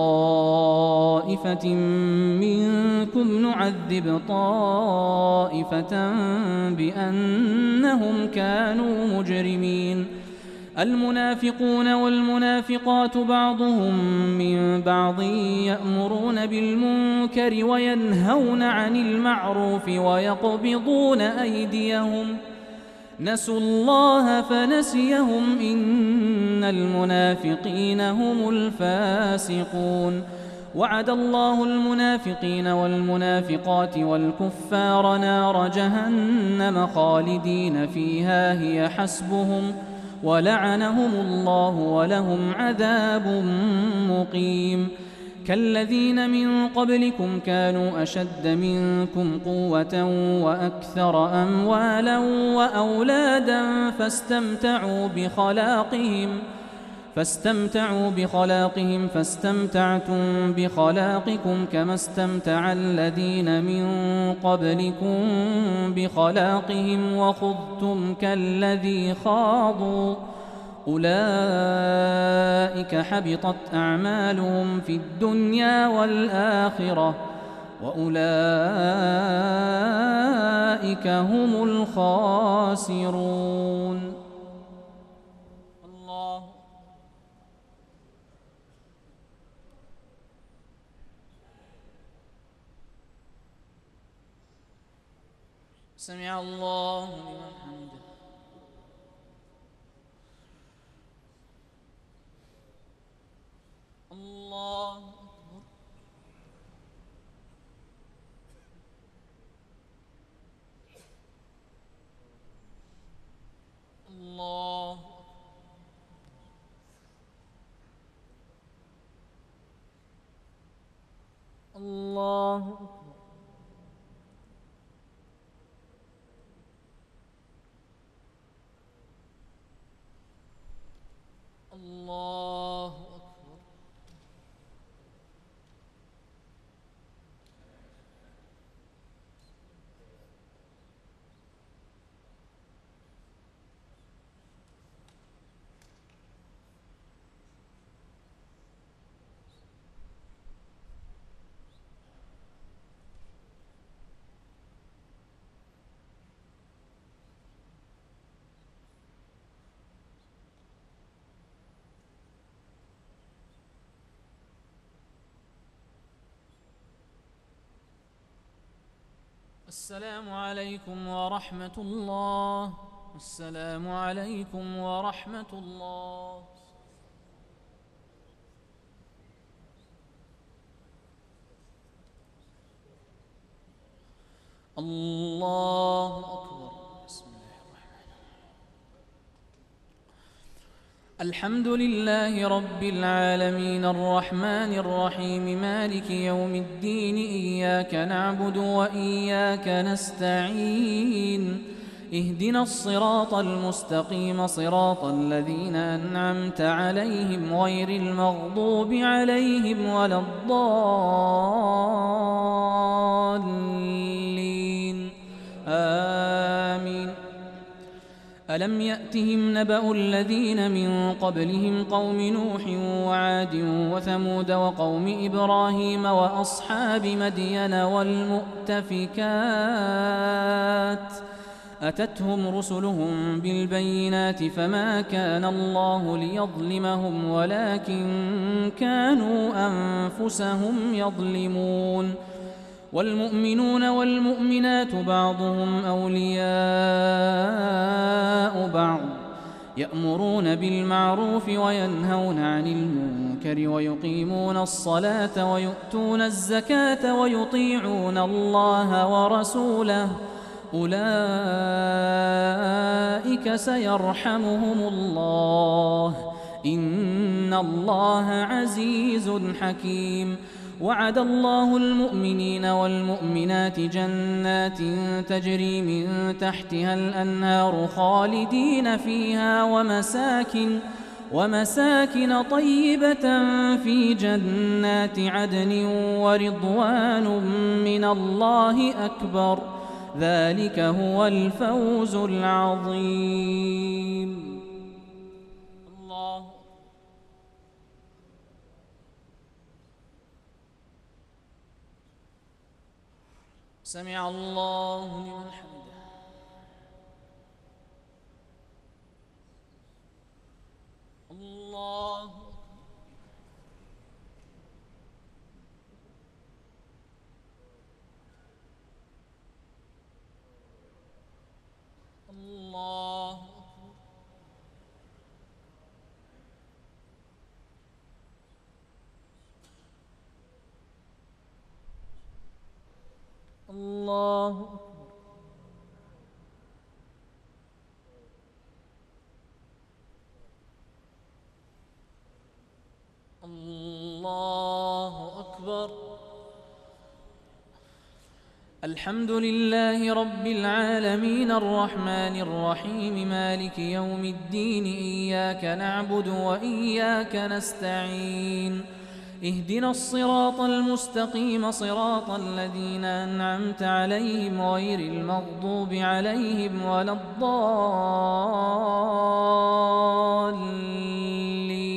طائفة منكم نعذب طائفة بأنهم كانوا مجرمين. المنافقون والمنافقات بعضهم من بعض يأمرون بالمنكر وينهون عن المعروف ويقبضون أيديهم نسوا الله فنسيهم إن المنافقين هم الفاسقون. وعد الله المنافقين والمنافقات والكفار نار جهنم خالدين فيها هي حسبهم ولعنهم الله ولهم عذاب مقيم. كالذين من قبلكم كانوا أشد منكم قوة وأكثر أموالا وأولادا فاستمتعوا بخلاقهم فاستمتعوا بخلاقهم فاستمتعتم بخلاقكم كما استمتع الذين من قبلكم بخلاقهم وخضتم كالذي خاضوا أولئك حبطت أعمالهم في الدنيا والآخرة وأولئك هم الخاسرون. الله سمع الله لمن حمده. الله أكبر. الله الله أكبر. الله أكبر. السلام عليكم ورحمة الله. السلام عليكم ورحمة الله. الله أكبر. بسم الله الرحمن الرحيم. الحمد لله رب العالمين الرحمن الرحيم مالك يوم الدين إياك نعبد وإياك نستعين اهدنا الصراط المستقيم صراط الذين أنعمت عليهم غير المغضوب عليهم ولا الضالين آمين. ألم يأتهم نبأ الذين من قبلهم قوم نوح وعاد وثمود وقوم إبراهيم وأصحاب مدين والمؤتفكات أتتهم رسلهم بالبينات فما كان الله ليظلمهم ولكن كانوا أنفسهم يظلمون. والمؤمنون والمؤمنات بعضهم أولياء بعض يأمرون بالمعروف وينهون عن المنكر ويقيمون الصلاة ويؤتون الزكاة ويطيعون الله ورسوله أولئك سيرحمهم الله إن الله عزيز حكيم. وعد الله المؤمنين والمؤمنات جنات تجري من تحتها الأنهار خالدين فيها ومساكن ومساكن طيبة في جنات عدن ورضوان من الله أكبر ذلك هو الفوز العظيم. الله سمع الله لمن حمده. الله الله الله الله أكبر. الحمد لله رب العالمين الرحمن الرحيم مالك يوم الدين إياك نعبد وإياك نستعين اهدنا الصراط المستقيم صراط الذين أنعمت عليهم غير المغضوب عليهم ولا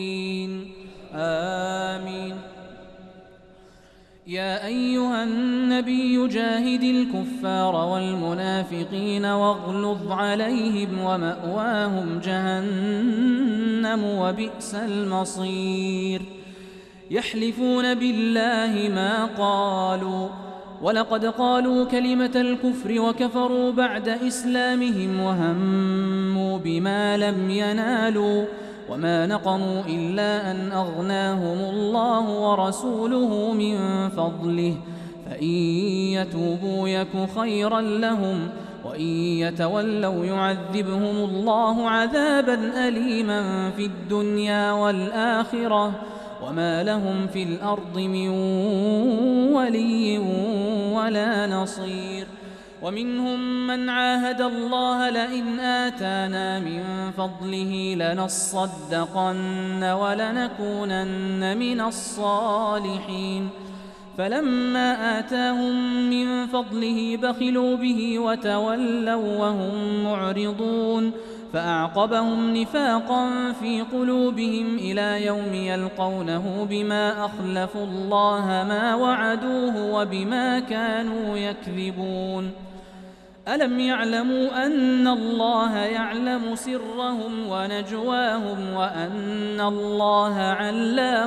الضالين آمين. يا أيها الناس النبي جاهد الكفار والمنافقين واغلظ عليهم ومأواهم جهنم وبئس المصير يحلفون بالله ما قالوا ولقد قالوا كلمة الكفر وكفروا بعد إسلامهم وهموا بما لم ينالوا وما نقموا إلا أن أغناهم الله ورسوله من فضله فإن يتوبوا يك خيرا لهم وإن يتولوا يعذبهم الله عذابا أليما في الدنيا والآخرة وما لهم في الأرض من ولي ولا نصير ومنهم من عاهد الله لئن آتانا من فضله لنصدقن ولنكونن من الصالحين فلما آتاهم من فضله بخلوا به وتولوا وهم معرضون فأعقبهم نفاقا في قلوبهم إلى يوم يلقونه بما أخلفوا الله ما وعدوه وبما كانوا يكذبون ألم يعلموا أن الله يعلم سرهم ونجواهم وأن الله علام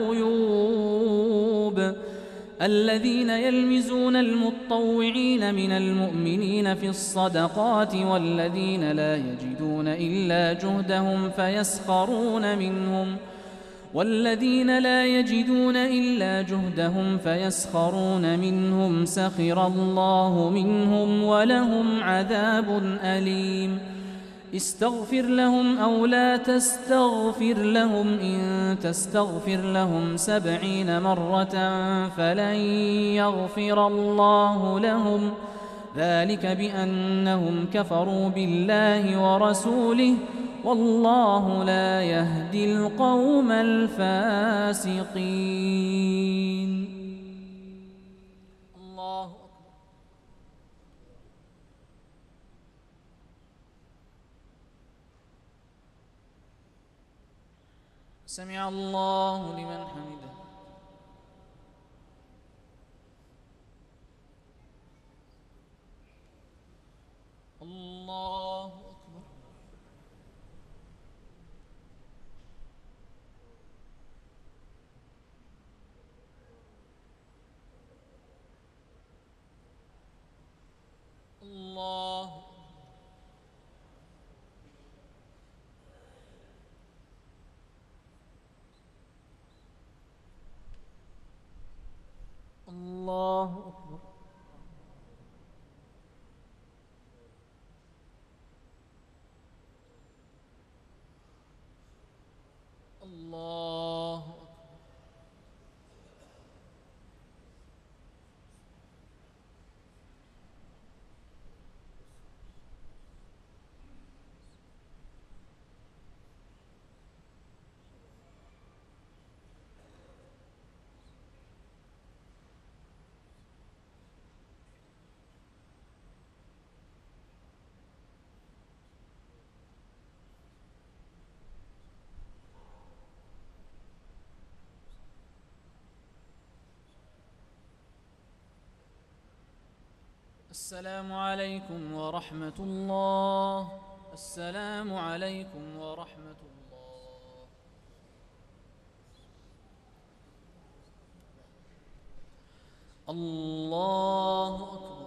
الغيوب الذين يلمزون المطوعين من المؤمنين في الصدقات والذين لا يجدون إلا جهدهم فيسخرون منهم والذين لا يجدون إلا جهدهم فيسخرون منهم سخر الله منهم ولهم عذاب أليم استغفر لهم أو لا تستغفر لهم إن تستغفر لهم سبعين مرة فلن يغفر الله لهم ذلك بأنهم كفروا بالله ورسوله والله لا يهدي القوم الفاسقين. الله أكبر. سمع الله لمن حمده. الله أكبر. الله الله أكبر. الله أكبر. السلام عليكم ورحمة الله. السلام عليكم ورحمة الله. الله أكبر.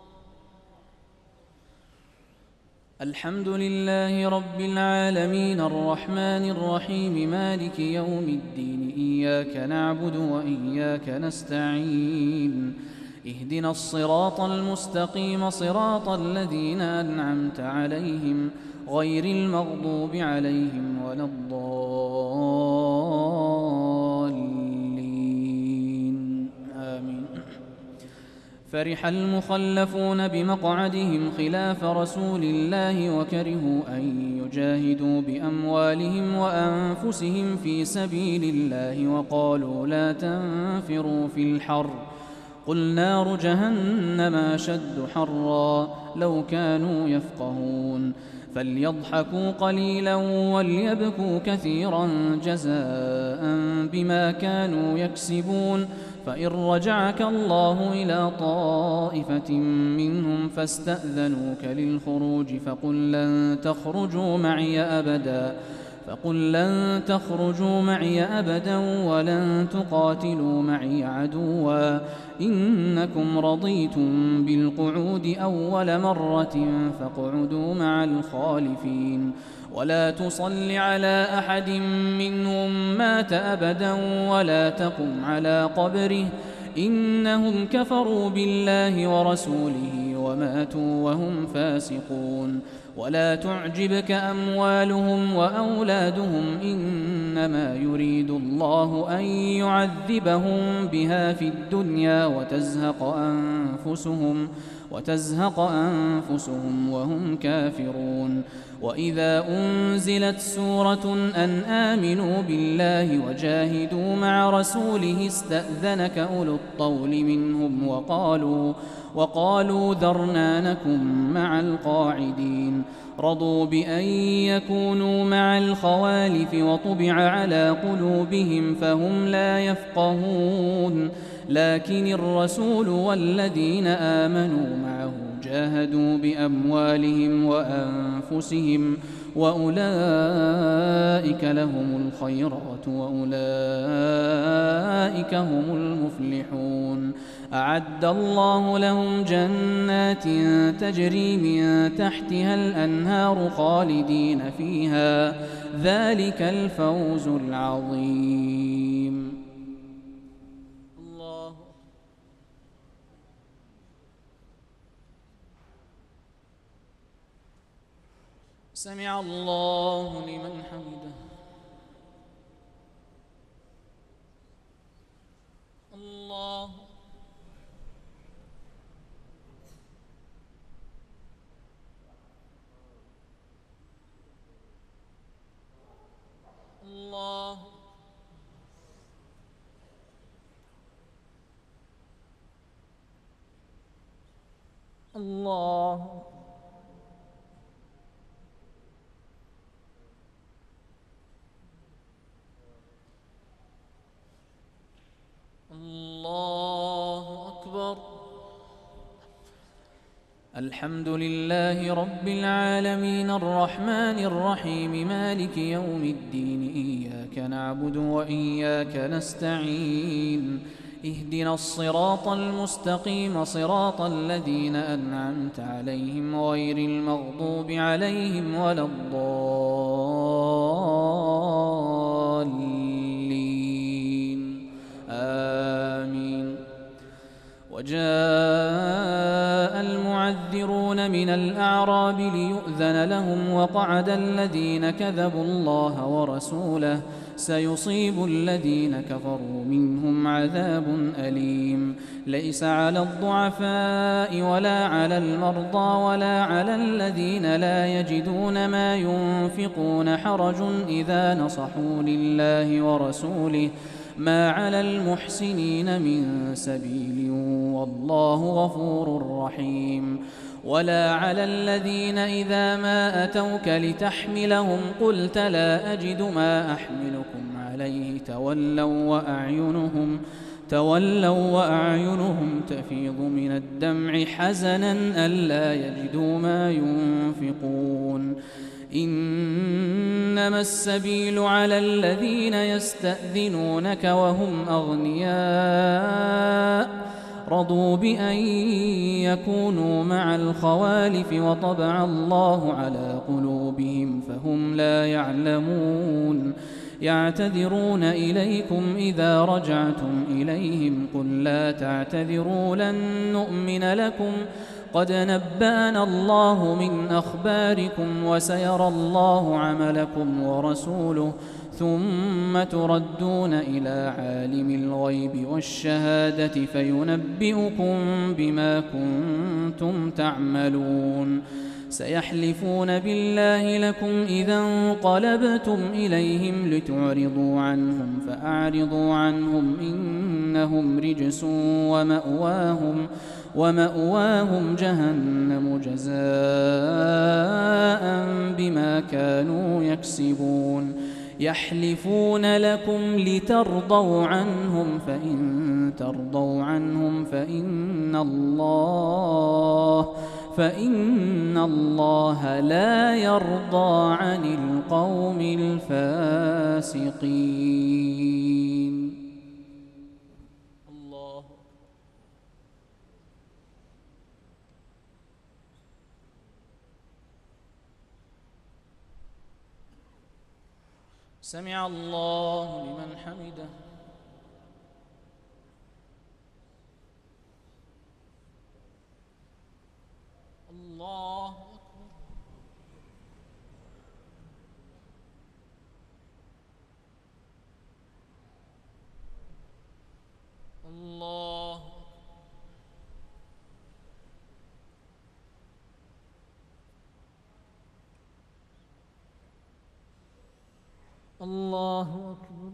الحمد لله رب العالمين الرحمن الرحيم مالك يوم الدين إياك نعبد وإياك نستعين اهدنا الصراط المستقيم صراط الذين أنعمت عليهم غير المغضوب عليهم ولا الضالين آمين. فرح المخلفون بمقعدهم خلاف رسول الله وكرهوا أن يجاهدوا بأموالهم وأنفسهم في سبيل الله وقالوا لا تنفروا في الحر قل نار جهنم أشد حرا لو كانوا يفقهون فليضحكوا قليلا وليبكوا كثيرا جزاء بما كانوا يكسبون فإن رجعك الله إلى طائفة منهم فاستأذنوك للخروج فقل لن تخرجوا معي أبدا فقل لن تخرجوا معي أبدا ولن تقاتلوا معي عدوا إنكم رضيتم بالقعود أول مرة فاقعدوا مع الخالفين ولا تصل على أحد منهم مات أبدا ولا تقم على قبره إنهم كفروا بالله ورسوله وماتوا وهم فاسقون ولا تعجبك أموالهم وأولادهم إنما يريد الله أن يعذبهم بها في الدنيا وتزهق أنفسهم وتزهق أنفسهم وهم كافرون وإذا أنزلت سورة أن آمنوا بالله وجاهدوا مع رسوله استأذنك أولو الطول منهم وقالوا وقالوا ذرنا نكن مع القاعدين رضوا بأن يكونوا مع الخوالف وطبع على قلوبهم فهم لا يفقهون لكن الرسول والذين آمنوا معه جاهدوا بأموالهم وأنفسهم وأولئك لهم الخيرات وأولئك هم المفلحون أعد الله لهم جنات تجري من تحتها الأنهار خالدين فيها ذلك الفوز العظيم. الله سمع الله لمن حمده. الله الله الله الله أكبر. الحمد لله رب العالمين الرحمن الرحيم مالك يوم الدين إياك نعبد وإياك نستعين اهدنا الصراط المستقيم صراط الذين أنعمت عليهم غير المغضوب عليهم ولا الضالين آمين. وجاء المعذرون من الأعراب ليؤذن لهم وقعد الذين كذبوا الله ورسوله سيصيب الذين كفروا منهم عذاب أليم. ليس على الضعفاء ولا على المرضى ولا على الذين لا يجدون ما ينفقون حرج إذا نصحوا لله ورسوله ما على المحسنين من سبيل والله غفور رحيم. ولا على الذين إذا ما أتوك لتحملهم قلت لا أجد ما أحملكم عليه تولوا وأعينهم تولوا وأعينهم تفيض من الدمع حزنا ألا يجدوا ما ينفقون. إنما السبيل على الذين يستأذنونك وهم أغنياء رضوا بأن يكونوا مع الخوالف وطبع الله على قلوبهم فهم لا يعلمون. يعتذرون إليكم إذا رجعتم إليهم قل لا تعتذروا لن نؤمن لكم قد نبأنا الله من أخباركم وسيرى الله عملكم ورسوله ثم تردون إلى عالم الغيب والشهادة فينبئكم بما كنتم تعملون. سيحلفون بالله لكم إذا انقلبتم إليهم لتعرضوا عنهم فأعرضوا عنهم إنهم رجس ومأواهم ومأواهم جهنم جزاء بما كانوا يكسبون. يحلفون لكم لترضوا عنهم فإن ترضوا عنهم فإن الله فإن الله لا يرضى عن القوم الفاسقين. الله سمع الله لمن حمده. الله أكبر. الله الله أكبر.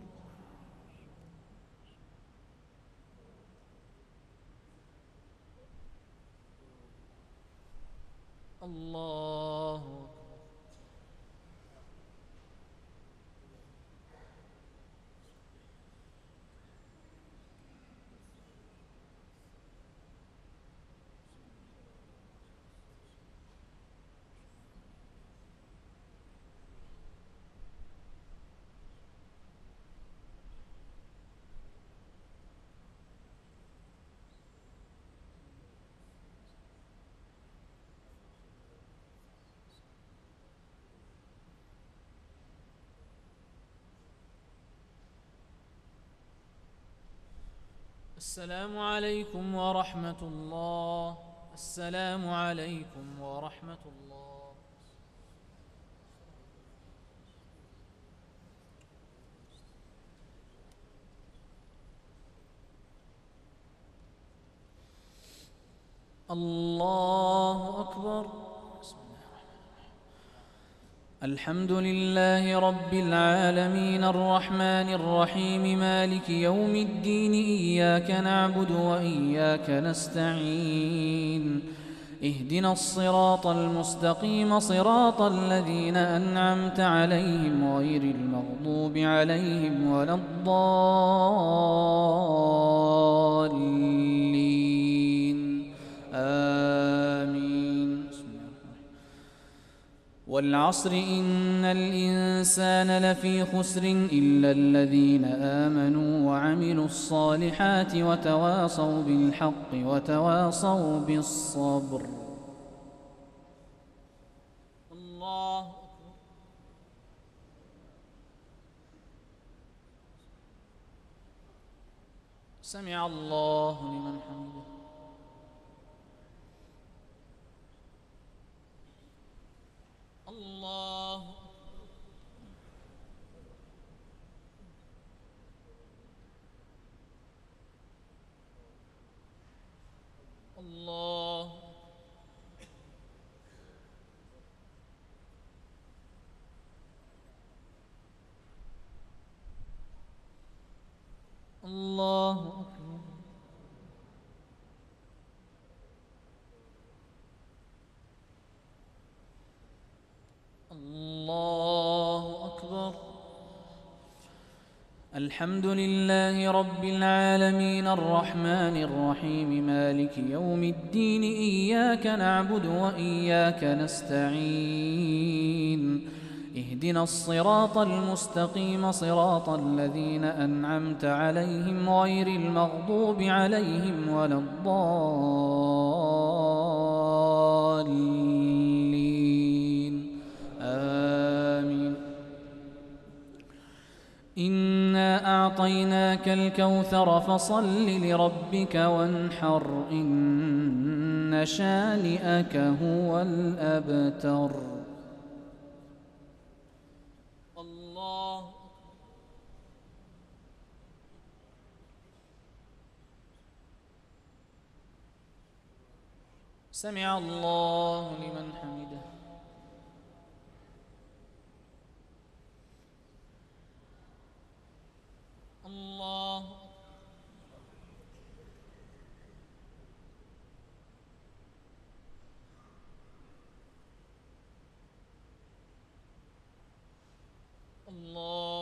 الله أكبر. السلام عليكم ورحمة الله. السلام عليكم ورحمة الله. الله أكبر. بسم الله الرحمن الرحيم. الحمد لله رب العالمين الرحمن الرحيم مالك يوم الدين إياك نعبد وإياك نستعين اهدنا الصراط المستقيم صراط الذين أنعمت عليهم غير المغضوب عليهم ولا الضالين آمين. والعصر إن الإنسان لفي خسر إلا الذين آمنوا وعملوا الصالحات وتواصوا بالحق وتواصوا بالصبر. الله أكبر. سمع الله لمن حمده. الله الله الله أكبر. الله أكبر. الحمد لله رب العالمين الرحمن الرحيم مالك يوم الدين إياك نعبد وإياك نستعين اهدنا الصراط المستقيم صراط الذين أنعمت عليهم غير المغضوب عليهم ولا الضالين آمين. إنا أعطيناك الكوثر فصل لربك وانحر إن شانئك هو الأبتر. الله سمع الله لمن حمده. الله الله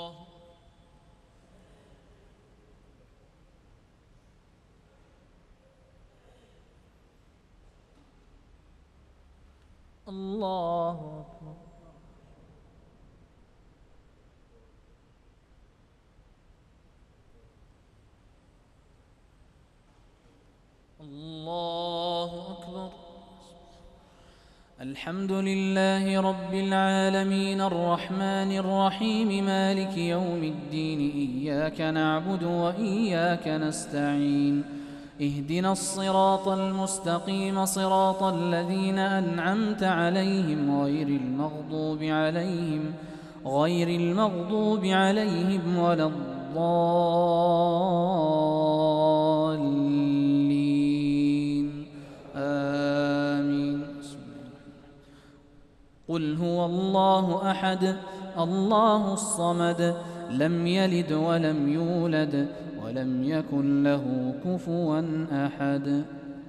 الحمد لله رب العالمين الرحمن الرحيم مالك يوم الدين إياك نعبد وإياك نستعين اهدنا الصراط المستقيم صراط الذين أنعمت عليهم غير المغضوب عليهم غير المغضوب عليهم ولا الضالين آمين. قل هو الله أحد الله الصمد لم يلد ولم يولد ولم يكن له كفوا أحد.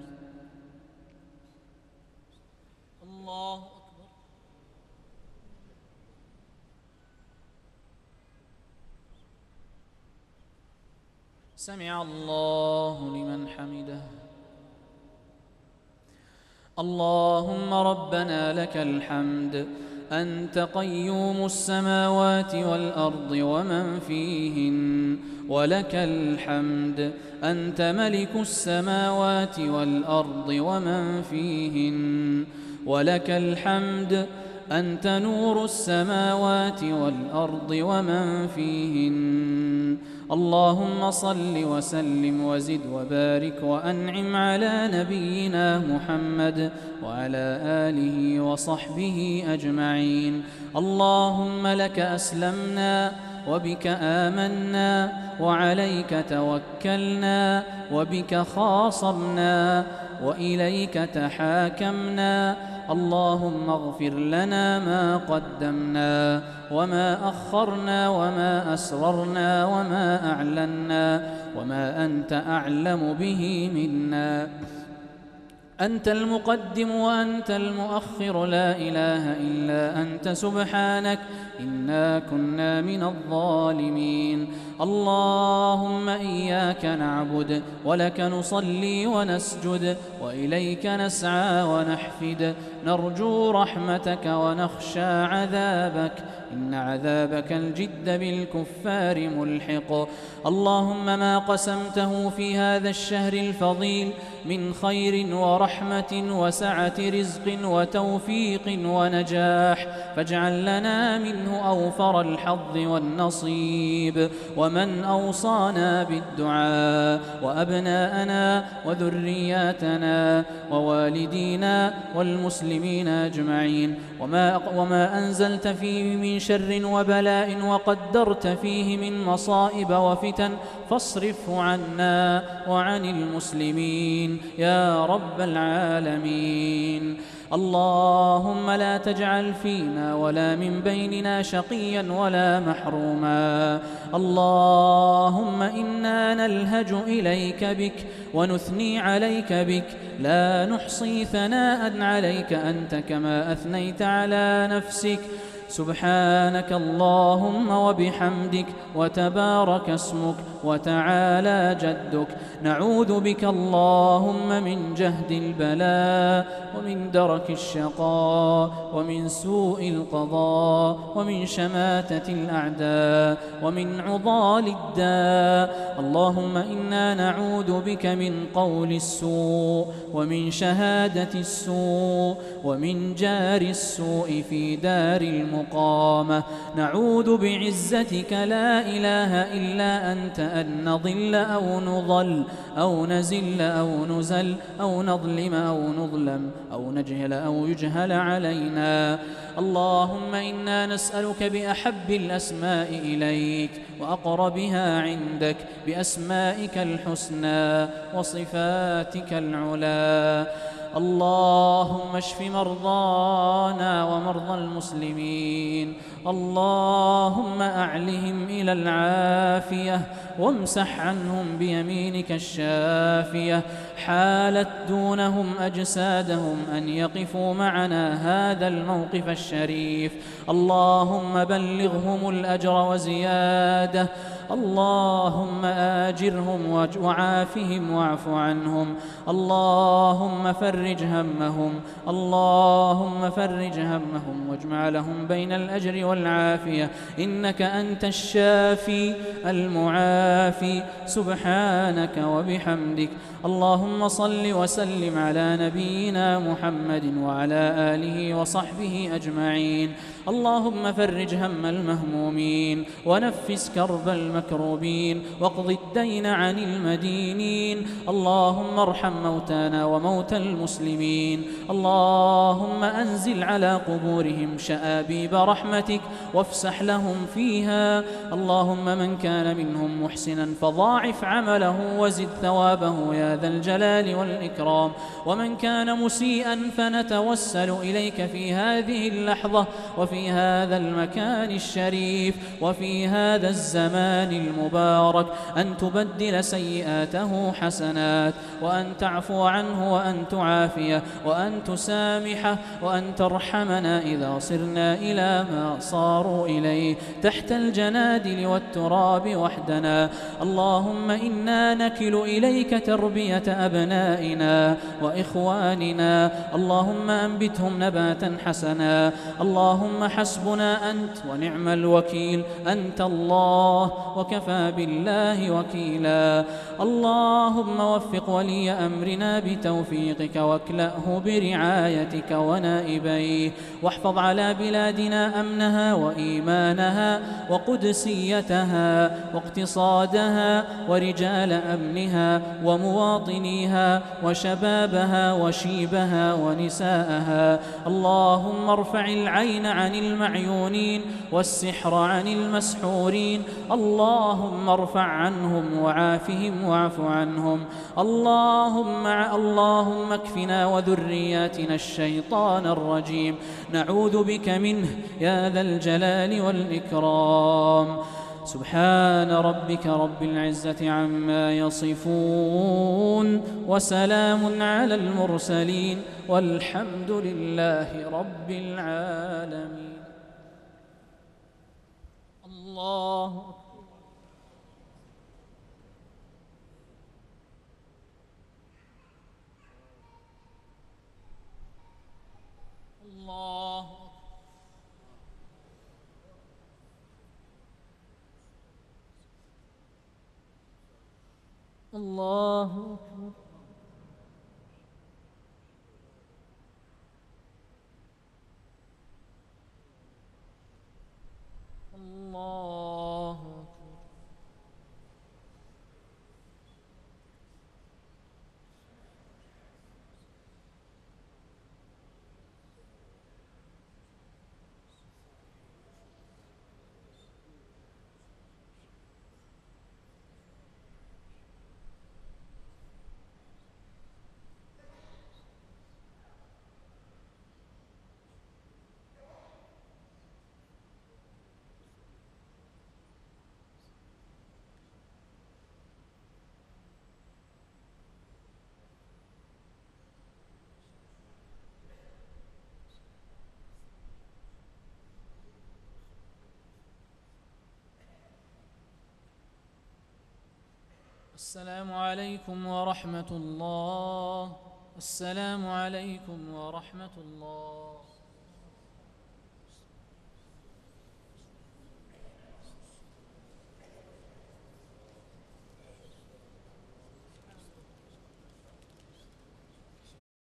الله أكبر. سمع الله لمن حمده. اللهم ربنا لك الحمد أنت قيوم السماوات والأرض ومن فيهن، ولك الحمد أنت ملك السماوات والأرض ومن فيهن، ولك الحمد أنت نور السماوات والأرض ومن فيهن. اللهم صل وسلم وزد وبارك وأنعم على نبينا محمد وعلى آله وصحبه أجمعين. اللهم لك أسلمنا وبك آمنا وعليك توكلنا وبك خاصمنا وإليك تحاكمنا. اللهم اغفر لنا ما قدمنا وما أخرنا وما أسررنا وما أعلنا وما أنت أعلم به منا. أنت المقدم وأنت المؤخر لا إله إلا أنت سبحانك إنا كنا من الظالمين. اللهم إياك نعبد ولك نصلي ونسجد وإليك نسعى ونحفد، نرجو رحمتك ونخشى عذابك إن عذابك الجد بالكفار ملحق. اللهم ما قسمته في هذا الشهر الفضيل من خير ورحمة وسعة رزق وتوفيق ونجاح فاجعل لنا منه أوفر الحظ والنصيب، ومن أوصانا بالدعاء وأبناءنا وذرياتنا ووالدينا والمسلمين أجمعين. وما, وما أنزلت فيه من شر وبلاء وقدرت فيه من مصائب وفتن فاصرفه عنا وعن المسلمين يا رب العالمين. اللهم لا تجعل فينا ولا من بيننا شقيا ولا محروما. اللهم إنا نلهج إليك بك ونثني عليك بك لا نحصي ثناء عليك أنت كما أثنيت على نفسك. سبحانك اللهم وبحمدك وتبارك اسمك وتعالى جدك. نعوذ بك اللهم من جهد البلاء ومن درك الشقاء ومن سوء القضاء ومن شماتة الأعداء ومن عضال الداء. اللهم إنا نعوذ بك من قول السوء ومن شهادة السوء ومن جار السوء في دار المقامة. نعوذ بعزتك لا إله إلا أنت أن نضل أو نضل أو نزل أو نزل أو نظلم أو نظلم أو نجهل أو يجهل علينا. اللهم إنا نسألك بأحب الأسماء إليك وأقربها عندك بأسمائك الحسنى وصفاتك العلى. اللهم اشف مرضانا ومرضى المسلمين. اللهم أعلهم إلى العافية وامسح عنهم بيمينك الشافية. حالت دونهم أجسادهم أن يقفوا معنا هذا الموقف الشريف. اللهم بلغهم الأجر وزيادة. اللهم آجرهم وعافهم واعف عنهم. اللهم فرج همهم. اللهم فرج همهم واجمع لهم بين الأجر والعافية إنك أنت الشافي المعافي العافي سبحانك وبحمدك. اللهم صل وسلم على نبينا محمد وعلى آله وصحبه أجمعين. اللهم فرج هم المهمومين ونفس كرب المكروبين واقض الدين عن المدينين. اللهم ارحم موتانا وموتى المسلمين. اللهم أنزل على قبورهم شآبيب رحمتك وافسح لهم فيها. اللهم من كان منهم محسنا فضاعف عمله وزد ثوابه يا ذا الجلال والإكرام، ومن كان مسيئا فنتوسل إليك في هذه اللحظة وفي هذا المكان الشريف وفي هذا الزمان المبارك أن تبدل سيئاته حسنات، وأن تعفو عنه وأن تعافيه وأن تسامحه وأن ترحمنا إذا صرنا إلى ما صاروا إليه تحت الجنادل والتراب وحدنا. اللهم إنا نكل إليك تربية أبنائنا وإخواننا. اللهم أنبتهم نباتا حسنا. اللهم حسبنا أنت ونعم الوكيل، أنت الله وكفى بالله وكيلا. اللهم وفق ولي أمرنا بتوفيقك واكلأه برعايتك ونائبيه، واحفظ على بلادنا أمنها وإيمانها وقدسيتها واقتصادها ورجال أمنها ومواطنيها وشبابها وشيبها ونساءها. اللهم ارفع العين عن المعيونين والسحر عن المسحورين. اللهم ارفع عنهم وعافهم واعف عنهم. اللهم اللهم اكفنا وذرياتنا الشيطان الرجيم، نعوذ بك منه يا ذا الجلال والإكرام. سبحان ربك رب العزة عما يصفون وسلام على المرسلين والحمد لله رب العالمين. الله الله الله أكبر. الله أكبر. السلام عليكم ورحمة الله. السلام عليكم ورحمة الله.